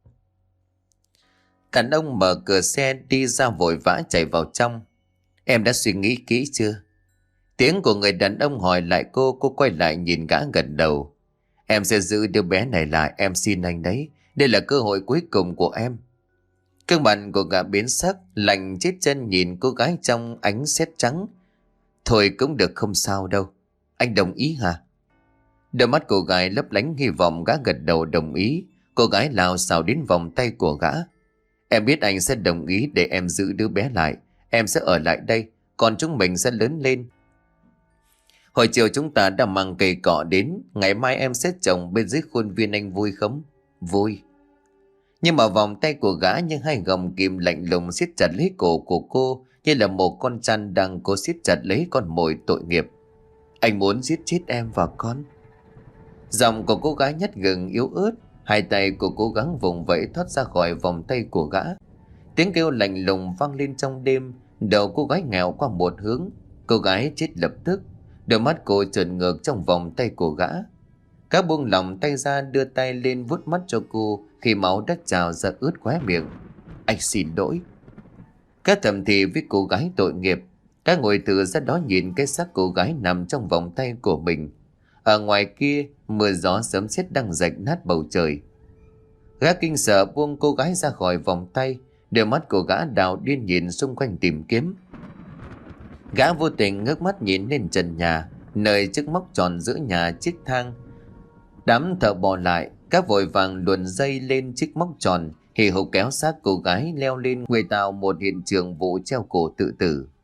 Đàn ông mở cửa xe đi ra vội vã chạy vào trong. Em đã suy nghĩ kỹ chưa? Tiếng của người đàn ông hỏi lại cô. Cô quay lại nhìn gã gật đầu. Em sẽ giữ đứa bé này lại, em xin anh đấy. Đây là cơ hội cuối cùng của em. Cương mặt của gã biến sắc, lạnh chết chân nhìn cô gái trong ánh sét trắng. Thôi cũng được, không sao đâu. Anh đồng ý hả? Đôi mắt cô gái lấp lánh hy vọng. Gã gật đầu đồng ý. Cô gái lao xào đến vòng tay của gã. Em biết anh sẽ đồng ý để em giữ đứa bé lại. Em sẽ ở lại đây, còn chúng mình sẽ lớn lên. Hồi chiều chúng ta đã mang cây cọ đến. Ngày mai em sẽ trồng bên dưới khuôn viên, anh vui không? Vui. Nhưng mà vòng tay của gã như hai gọng kìm lạnh lùng siết chặt lấy cổ của cô, như là một con chăn đang cố siết chặt lấy con mồi tội nghiệp. Anh muốn giết chết em và con. Giọng của cô gái nhát gừng yếu ớt. Hai tay của cô gắng vùng vẫy thoát ra khỏi vòng tay của gã. Tiếng kêu lạnh lùng vang lên trong đêm. Đầu cô gái ngẹo qua một hướng. Cô gái chết lập tức. Đôi mắt cô trợn ngược trong vòng tay của gã. Gã buông lỏng tay ra, đưa tay lên vuốt mắt cho cô khi máu đã trào ra ướt khóe miệng. Anh xin lỗi. Gã thầm thì với cô gái tội nghiệp. Gã ngồi từ ra đó nhìn cái xác cô gái nằm trong vòng tay của mình. Ở ngoài kia, mưa gió sớm sét đang rạch nát bầu trời. Gã kinh sợ buông cô gái ra khỏi vòng tay. Đôi mắt của gã đào điên nhìn xung quanh tìm kiếm. Gã vô tình ngước mắt nhìn lên trần nhà, nơi chiếc móc tròn giữa nhà chiếc thang. Đám thợ bò lại, các vội vàng luồn dây lên chiếc móc tròn, hì hục kéo xác cô gái leo lên, người tạo một hiện trường vụ treo cổ tự tử.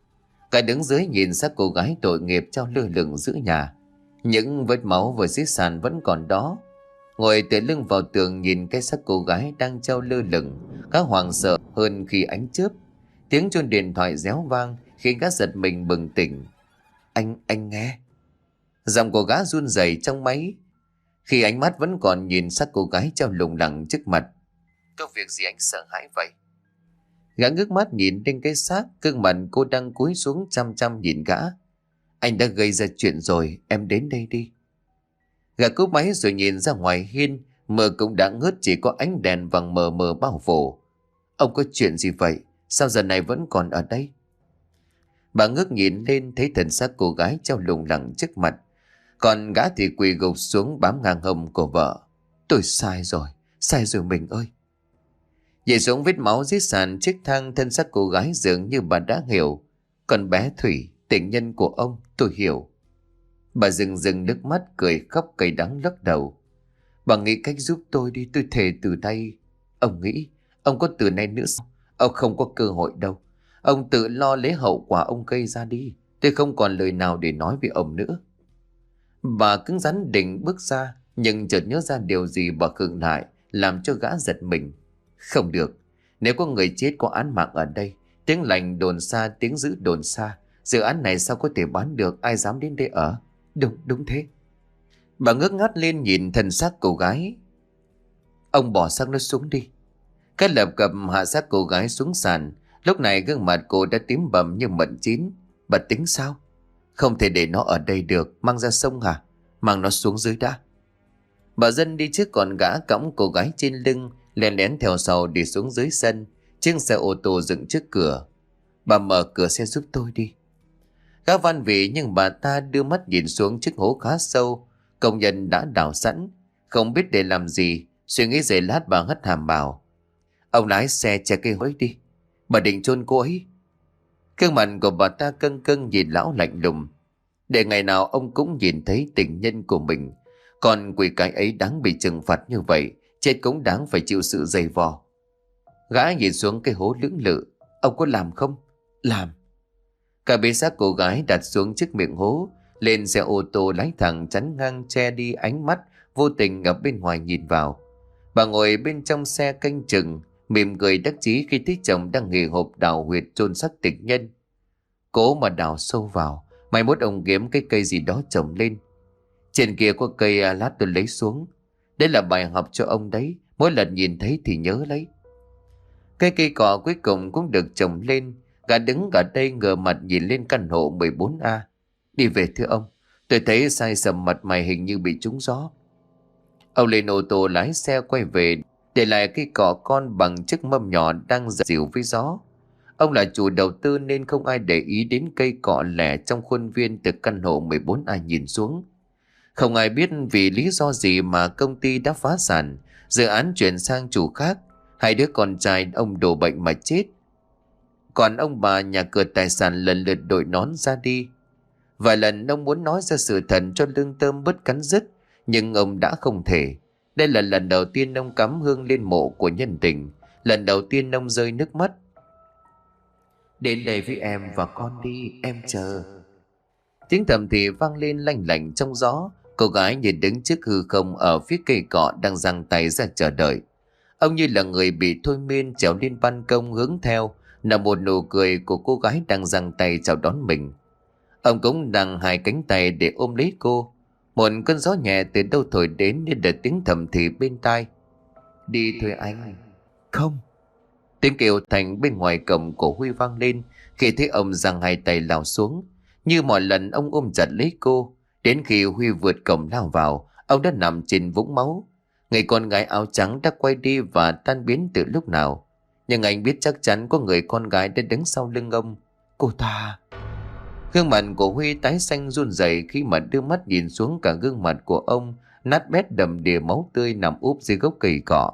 Cả đứng dưới nhìn xác cô gái tội nghiệp treo lơ lửng giữa nhà. Những vết máu vừa dưới sàn vẫn còn đó. Ngồi tựa lưng vào tường nhìn cái xác cô gái đang treo lơ lửng, gã hoảng sợ hơn khi ánh chớp. Tiếng chuông điện thoại réo vang khiến gã giật mình bừng tỉnh. Anh, anh nghe. Giọng của gã run rẩy trong máy, khi ánh mắt vẫn còn nhìn xác cô gái treo lủng lẳng trước mặt. Có việc gì anh sợ hãi vậy? Gã ngước mắt nhìn lên cái xác, gương mặt cô đang cúi xuống chăm chăm nhìn gã. Anh đã gây ra chuyện rồi, em đến đây đi. Gã cúp máy rồi nhìn ra ngoài hiên, mưa cũng đã ngớt, chỉ có ánh đèn vàng mờ mờ bao phủ. Ông có chuyện gì vậy? Sao giờ này vẫn còn ở đây? Bà ngước nhìn lên thấy thần xác cô gái treo lủng lẳng trước mặt, còn gã thì quỳ gục xuống bám ngang hông của vợ. Tôi sai rồi, sai rồi mình ơi. Nhìn xuống vết máu dưới sàn chiếc thang, thân xác cô gái dường như bà đã hiểu. Còn bé Thủy, tình nhân của ông, tôi hiểu. Bà dừng dừng nước mắt cười khóc cay đắng lắc đầu. Bà nghĩ cách giúp tôi đi, tôi thề từ nay. Ông nghĩ, ông có từ nay nữa sao? Ông không có cơ hội đâu. Ông tự lo lấy hậu quả ông gây ra đi. Tôi không còn lời nào để nói với ông nữa. Bà cứng rắn định bước ra, nhưng chợt nhớ ra điều gì bà khựng lại, làm cho gã giật mình. Không được, nếu có người chết có án mạng ở đây, tiếng lành đồn xa, tiếng dữ đồn xa, dự án này sao có thể bán được, ai dám đến đây ở? Đúng, đúng thế. Bà ngước ngắt lên nhìn thân xác cô gái. Ông bỏ xác nó xuống đi. Cái lập cập hạ xác cô gái xuống sàn. Lúc này gương mặt cô đã tím bầm như mận chín. Bà tính sao? Không thể để nó ở đây được, mang ra sông hả? Mang nó xuống dưới đã. Bà Dân đi trước còn gã cõng cô gái trên lưng, lén lén theo sau đi xuống dưới sân. Chiếc xe ô tô dựng trước cửa. Bà mở cửa xe giúp tôi đi. Gã van vỉ nhưng bà ta đưa mắt nhìn xuống chiếc hố khá sâu. Công nhân đã đào sẵn, không biết để làm gì. Suy nghĩ giây lát bà hất hàm bảo. Ông lái xe che cây hối đi. Bà định chôn cô ấy. Gương mặt của bà ta căng căng nhìn lão lạnh lùng. Để ngày nào ông cũng nhìn thấy tình nhân của mình. Còn quỷ cái ấy đáng bị trừng phạt như vậy, chết cũng đáng phải chịu sự dày vò. Gã nhìn xuống cái hố lưỡng lự. Ông có làm không? Làm. Cả bế xác cô gái đặt xuống trước miệng hố, lên xe ô tô lái thẳng chắn ngang che đi ánh mắt vô tình ở bên ngoài nhìn vào. Bà ngồi bên trong xe canh chừng, mỉm cười đắc chí khi thấy chồng đang hì hục đào huyệt chôn xác tình nhân. Cố mà đào sâu vào, mai mốt ông kiếm cái cây gì đó trồng lên. Trên kia có cây à, lát tôi lấy xuống. Đây là bài học cho ông đấy, mỗi lần nhìn thấy thì nhớ lấy. Cây cây cỏ cuối cùng cũng được trồng lên. Gã đứng ở đây ngửa mặt nhìn lên căn hộ mười bốn A. Đi về thưa ông, tôi thấy sai sầm mặt mày hình như bị trúng gió. Ông lên ô tô lái xe quay về, để lại cây cỏ con bằng chiếc mâm nhỏ đang dịu với gió. Ông là chủ đầu tư nên không ai để ý đến cây cọ lẻ trong khuôn viên từ căn hộ mười bốn A nhìn xuống. Không ai biết vì lý do gì mà công ty đã phá sản, dự án chuyển sang chủ khác, hai đứa con trai ông đổ bệnh mà chết. Còn ông bà nhà cửa tài sản lần lượt đội nón ra đi. Vài lần ông muốn nói ra sự thật cho lương tâm bớt cắn rứt, nhưng ông đã không thể. Đây là lần đầu tiên ông cắm hương lên mộ của nhân tình, lần đầu tiên ông rơi nước mắt. Đến đây với em và con đi, em chờ. Tiếng thầm thì vang lên lanh lảnh trong gió. Cô gái nhìn đứng trước hư không ở phía cây cọ đang giang tay ra chờ đợi. Ông như là người bị thôi miên trèo lên ban công hướng theo là một nụ cười của cô gái đang giang tay chào đón mình. Ông cũng đang hai cánh tay để ôm lấy cô. Một cơn gió nhẹ từ đâu thổi đến nên để tiếng thầm thì bên tai. Đi thôi anh. Không. Tiếng kêu thành bên ngoài cổng của Huy vang lên khi thấy ông giang hai tay lao xuống. Như mọi lần ông ôm chặt lấy cô. Đến khi Huy vượt cổng lao vào, ông đã nằm trên vũng máu. Người con gái áo trắng đã quay đi và tan biến từ lúc nào. Nhưng anh biết chắc chắn có người con gái đã đứng sau lưng ông. Cô ta... Gương mặt của Huy tái xanh run rẩy khi mà đưa mắt nhìn xuống cả gương mặt của ông, nát bét đầm đìa máu tươi nằm úp dưới gốc cây cọ.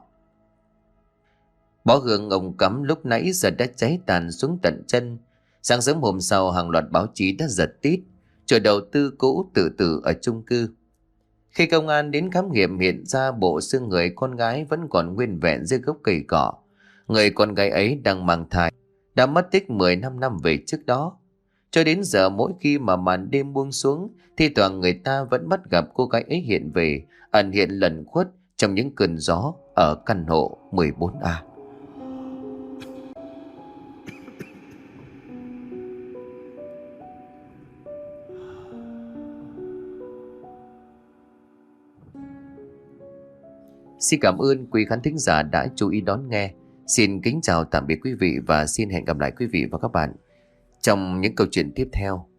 Bó hương ông cắm lúc nãy giờ đã cháy tàn xuống tận chân. Sáng sớm hôm sau hàng loạt báo chí đã giật tít chủ đầu tư cũ tự tử ở chung cư. Khi công an đến khám nghiệm hiện ra bộ xương người con gái vẫn còn nguyên vẹn dưới gốc cây cọ. Người con gái ấy đang mang thai, đã mất tích mười lăm năm về trước đó. Cho đến giờ mỗi khi mà màn đêm buông xuống, thi thoảng người ta vẫn bắt gặp cô gái ấy hiện về, ẩn hiện lẩn khuất trong những cơn gió ở căn hộ mười bốn A. Xin cảm ơn quý khán thính giả đã chú ý đón nghe. Xin kính chào tạm biệt quý vị và xin hẹn gặp lại quý vị và các bạn trong những câu chuyện tiếp theo.